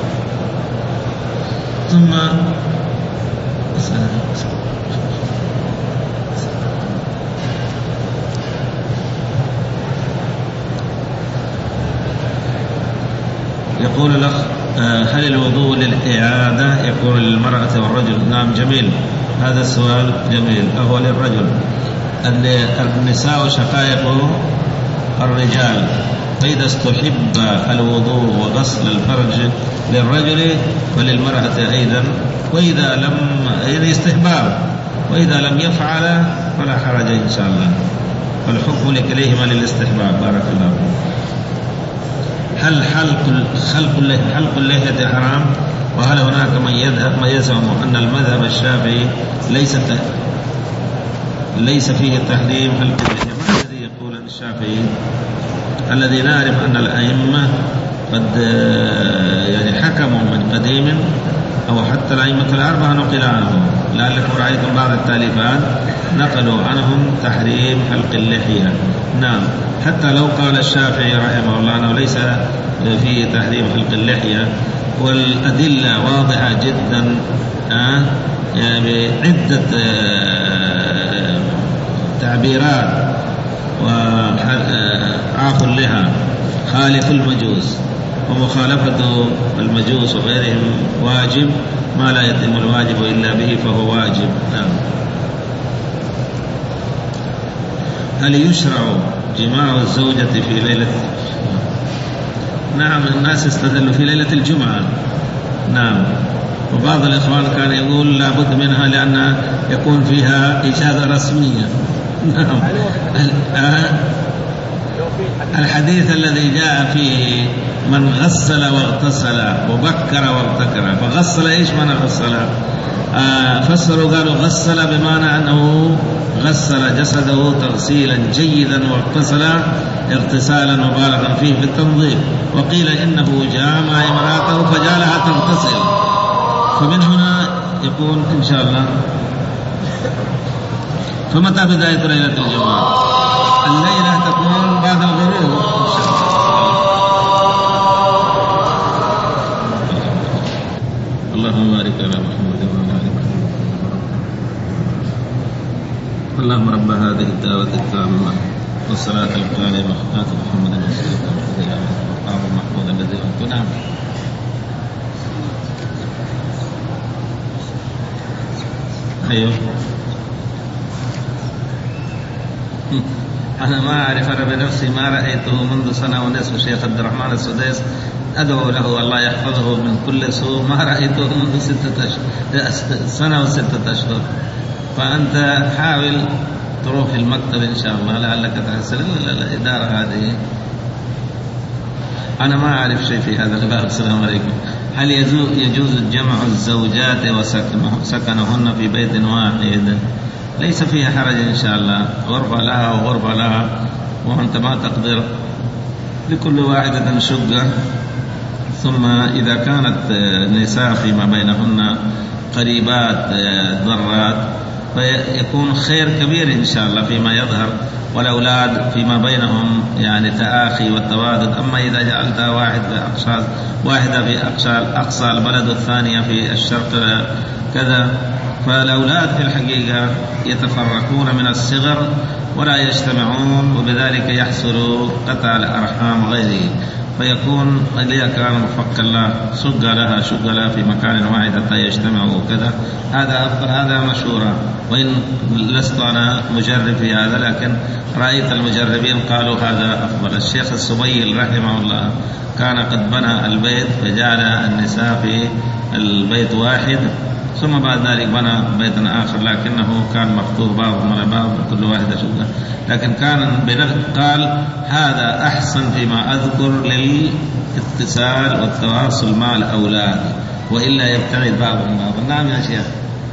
ثم يقول الأخ هل الوضوء للإعادة يكون للمرأة والرجل؟ نعم جميل، هذا السؤال جميل. هو للرجل. النساء شقائق الرجال، فإذا استحب الوضوء وغسل الفرج للرجل وللمرأة أيضا، وإذا لم يعني استحباب، وإذا لم يفعل فلا حرج إن شاء الله، فالحكم لكليهما للاستحباب. بارك الله فيكم. هل حلق خلق حلق اللحية حرام؟ وهل هناك من يذهب ما يزعم أن المذهب الشافعي ليس ليس فيه تحريم حلق اللحية؟ ما الذي يقول الشافعي؟ الذي نعرف أن الأئمة قد يعني حكموا من قديم أو حتى الأئمة الأربعة نقل عنهم، لعلكم رأيتم بعض التاليفات نقلوا عنهم تحريم حلق اللحية. نعم، حتى لو قال الشافعي رحمه الله أنه ليس فيه تحريم حلق اللحية، والأدلة واضحة جدا آه يعني بعدة آه تعبيرات. وعاف اللحى خالف المجوس، ومخالفة المجوس وغيرهم واجب، ما لا يتم الواجب إلا به فهو واجب. نعم. هل يشرع جماع الزوجة في ليلة؟ نعم، الناس استدلوا في ليلة الجمعة. نعم، وبعض الإخوان كان يقول لا بد منها لأن يكون فيها إجازة رسمية. نعم. الحديث الذي جاء فيه من غسل واغتسل وبكر وابتكر، فغسل ايش معنى غسل؟ آه فسروا قالوا غسل بمعنى أنه غسل جسده تغسيلا جيدا واغتسل اغتسالا مبالغا فيه في التنظيف. وقيل إنه جامع امرأته فجعلها تغتسل، فمن هنا يكون إن شاء الله. فمتى بداية ليلة الجمعة؟ الليلة تكون بعد الغروب إن شاء الله. اللهم بارك على محمد وعلى آل محمد. اللهم رب هذه الدعوة التامة والصلاة القائمة آت محمد وسلم المقام المحمود الذي وعدته. نعم. أيوه. أنا ما أعرف، أنا بنفسي ما رأيته منذ سنة ونصف شيخ عبد الرحمن السديس، أدعو له الله يحفظه من كل سوء، ما رأيته منذ ستة أشهر سنة وستة أشهر. فأنت حاول تروح المكتب إن شاء الله لعلك تحصل الإدارة هذه. أنا ما أعرف شيء في هذا الباب. السلام عليكم. هل يجوز جمع الزوجات وسكنهن في بيت واحد؟ ليس فيها حرج إن شاء الله، غرفة لها وغرفة لها، وأنت ما تقدر لكل واحدة شقة. ثم إذا كانت النساء فيما بينهن قريبات ضرات فيكون خير كبير إن شاء الله فيما يظهر، والأولاد فيما بينهم يعني تآخي والتوادد. أما إذا جعلتها واحد في أقصى واحدة في أقصى أقصى البلد والثانية في الشرق كذا، فالأولاد في الحقيقة يتفرقون من الصغر ولا يجتمعون، وبذلك يحصل قطع الأرحام غيره. فيكون اللي كان مفك الله شق لها شق لها في مكان واحد حتى يجتمعوا وكذا، هذا أفضل، هذا مشورة. وإن لست أنا مجرب في هذا، لكن رأيت المجربين قالوا هذا أفضل. الشيخ السبيل رحمه الله كان قد بنى البيت فجعل النساء في البيت واحد، ثم بعد ذلك بنى بيتا آخر لكنه كان مخطوط بعضهم على بعض كل واحد شقة، لكن كان قال هذا أحسن فيما أذكر للاتصال والتواصل مع الأولاد، وإلا يبتعد بعضهم بعضا. نعم يا شيخ.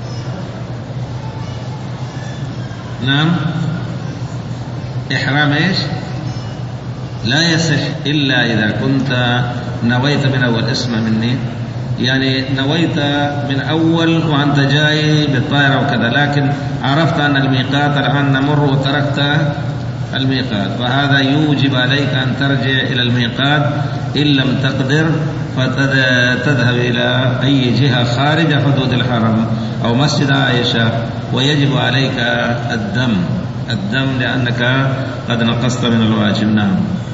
نعم. إحرام إيش؟ لا يصح إلا إذا كنت نويت من أول. اسمع مني، يعني نويت من أول وأنت جاي بالطائرة وكذا، لكن عرفت أن الميقات الآن نمر وتركت الميقات، فهذا يوجب عليك أن ترجع إلى الميقات. إن لم تقدر فتذهب إلى أي جهة خارج حدود الحرم أو مسجد عائشة، ويجب عليك الدم الدم لأنك قد نقصت من الواجب. نعم.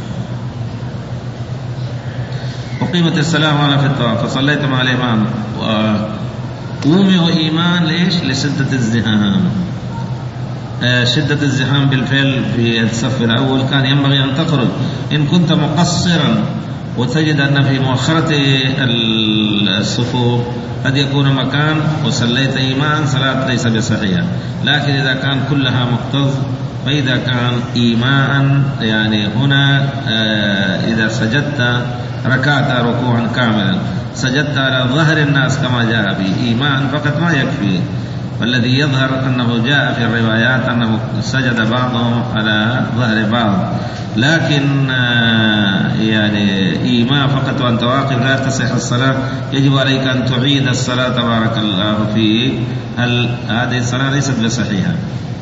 وقيمة السلام على في الطواف فصليت مع الإمام وأومئ إيمان ليش؟ لشدة الزحام. شدة الزحام بالفعل في الصف الأول كان ينبغي أن تخرج. إن كنت مقصرا وتجد أن في مؤخرة الصفوف قد يكون مكان وصليت إيمان صلاة ليس بصحيحة، لكن إذا كان كلها مكتظ، فإذا كان إيماء يعني هنا إذا سجدت ركعت ركوعا كاملا، سجدت على ظهر الناس كما جاء في إيمان فقط ما يكفي. والذي يظهر أنه جاء في الروايات أنه سجد بعضهم على ظهر بعض، لكن يعني إيمان فقط وأنت واقف لا تصح الصلاة. يجب عليك أن تعيد الصلاة بارك الله فيك. هذه الصلاة ليست بصحيحة.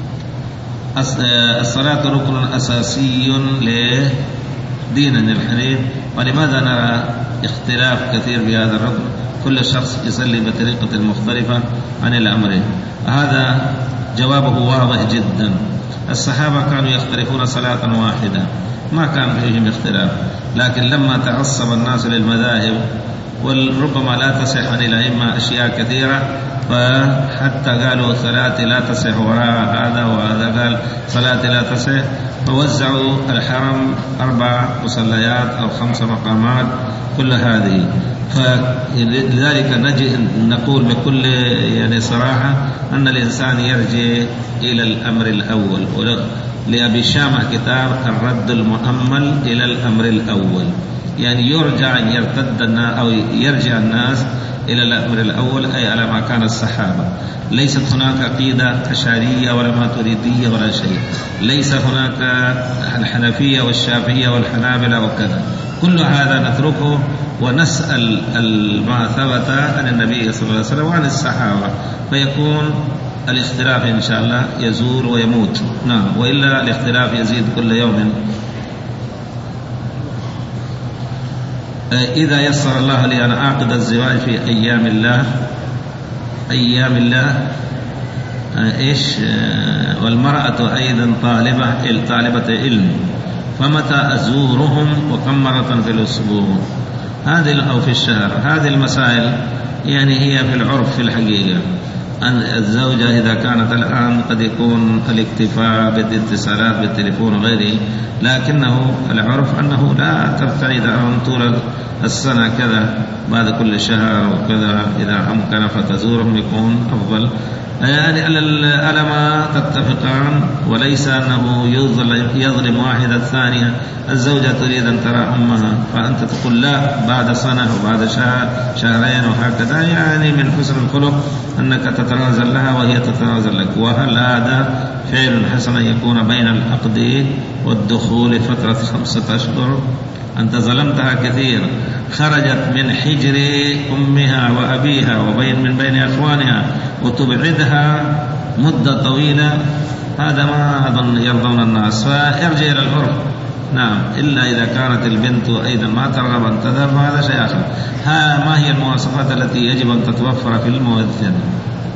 الصلاة ركن أساسي لديننا الحنيف. ولماذا نرى اختلاف كثير في هذا الركن؟ كل شخص يصلي بطريقة مختلفة عن الأمرين. هذا جوابه واضح جدا. الصحابة كانوا يختلفون صلاة واحدة، ما كان فيهم اختلاف، لكن لما تعصب الناس للمذاهب وربما لا تصح عن الأئمة أشياء كثيرة، فحتى قالوا صلاتي لا تصح وراء هذا، وهذا قال صلاتي لا تصح، فوزعوا الحرم أربع مصليات أو خمس مقامات كل هذه. فلذلك نجي نقول بكل يعني صراحة أن الإنسان يرجع إلى الأمر الأول. لأبي شامة كتاب الرد المؤمل إلى الأمر الأول، يعني يرجع أن يرتد أو يرجع الناس إلى الأمر الأول، أي على ما كان الصحابة. ليست هناك عقيدة أشعرية ولا ماتريدية ولا شيء، ليس هناك الحنفية والشافعية والحنابلة وكذا. كل هذا نتركه ونسأل ما ثبت عن النبي صلى الله عليه وسلم وعن الصحابة، فيكون الاختلاف إن شاء الله يزول ويموت. نعم. وإلا الاختلاف يزيد كل يوم. إذا يسر الله لي أن أعقد الزواج في أيام الله أيام الله إيش والمرأة أيضا طالبة طالبة علم، فمتى أزورهم وكم مرة في الأسبوع هذه أو في الشهر؟ هذه المسائل يعني هي في العرف في الحقيقة. أن الزوجة إذا كانت الآن قد يكون الاكتفاء بالاتصالات بالتليفون وغيره، لكنه العرف أنه لا تبتعد عن طول السنة كذا بعد كل شهر وكذا، إذا أمكن فتزورهم يكون أفضل. يعني على ما تتفقان، وليس أنه يظلم واحدة الثانية. الزوجة تريد أن ترى أمها فأنت تقول لا بعد سنة وبعد شهر شهرين وهكذا، يعني من حسن الخلق أنك تتنازل لها وهي تتنازل لك. وهل هذا فعل حسن يكون بين العقد والدخول فترة خمسة أشهر؟ أنت ظلمتها كثير، خرجت من حجر أمها وأبيها وبين من بين أخوانها وتبعدها مدة طويلة، هذا ما أظن يرضون الناس، فارجع إلى العرف. نعم. إلا إذا كانت البنت أيضا ما ترغب أن تذهب فهذا شيء آخر. ها ما هي المواصفات التي يجب أن تتوفر في المؤذن؟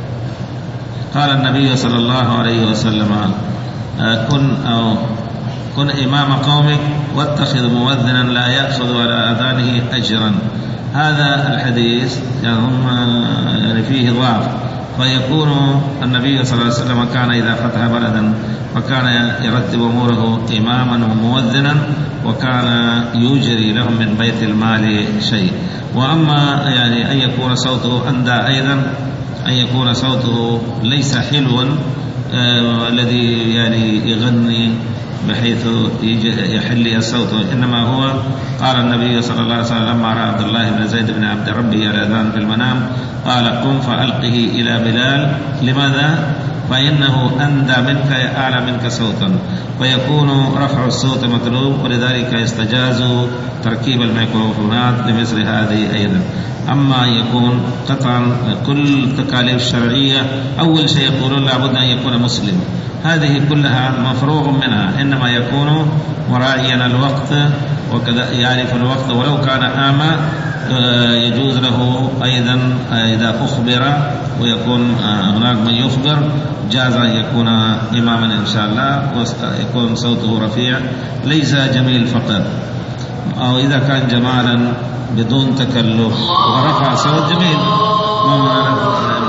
قال النبي صلى الله عليه وسلم كن أو كن إمام قومك واتخذ مؤذنا لا يأخذ على أذانه أجرا. هذا الحديث يعني, يعني فيه ضعف، فيكون النبي صلى الله عليه وسلم كان إذا فتح بلدا وكان يرتب أموره إماما ومؤذنا، وكان يجري لهم من بيت المال شيء. وأما يعني أن يكون صوته أندى أيضا، أن يكون صوته ليس حلوا آه الذي يعني يغني بحيث يحل الصوت، إنما هو قال النبي صلى الله عليه وسلم لما رأى عبد الله بن زيد بن عبد ربه الأذان في المنام قال قم فألقه إلى بلال. لماذا؟ فإنه أندى منك أعلى منك صوتا، فيكون رفع الصوت مطلوب، ولذلك يستجاز تركيب الميكروفونات لمثل هذه أيضا. أما يكون قطعا كل تكاليف الشرعية أول شيء يقولون لابد أن يكون مسلم، هذه كلها مفروغ منها، إنما يكون مراعيا الوقت وكذا يعرف الوقت، ولو كان أعمى يجوز له أيضا إذا أخبر ويكون هناك من يخبر جاز أن يكون إماما إن شاء الله، ويكون صوته رفيع ليس جميل فقط، أو إذا كان جمالا بدون تكلف ورفع صوت جميل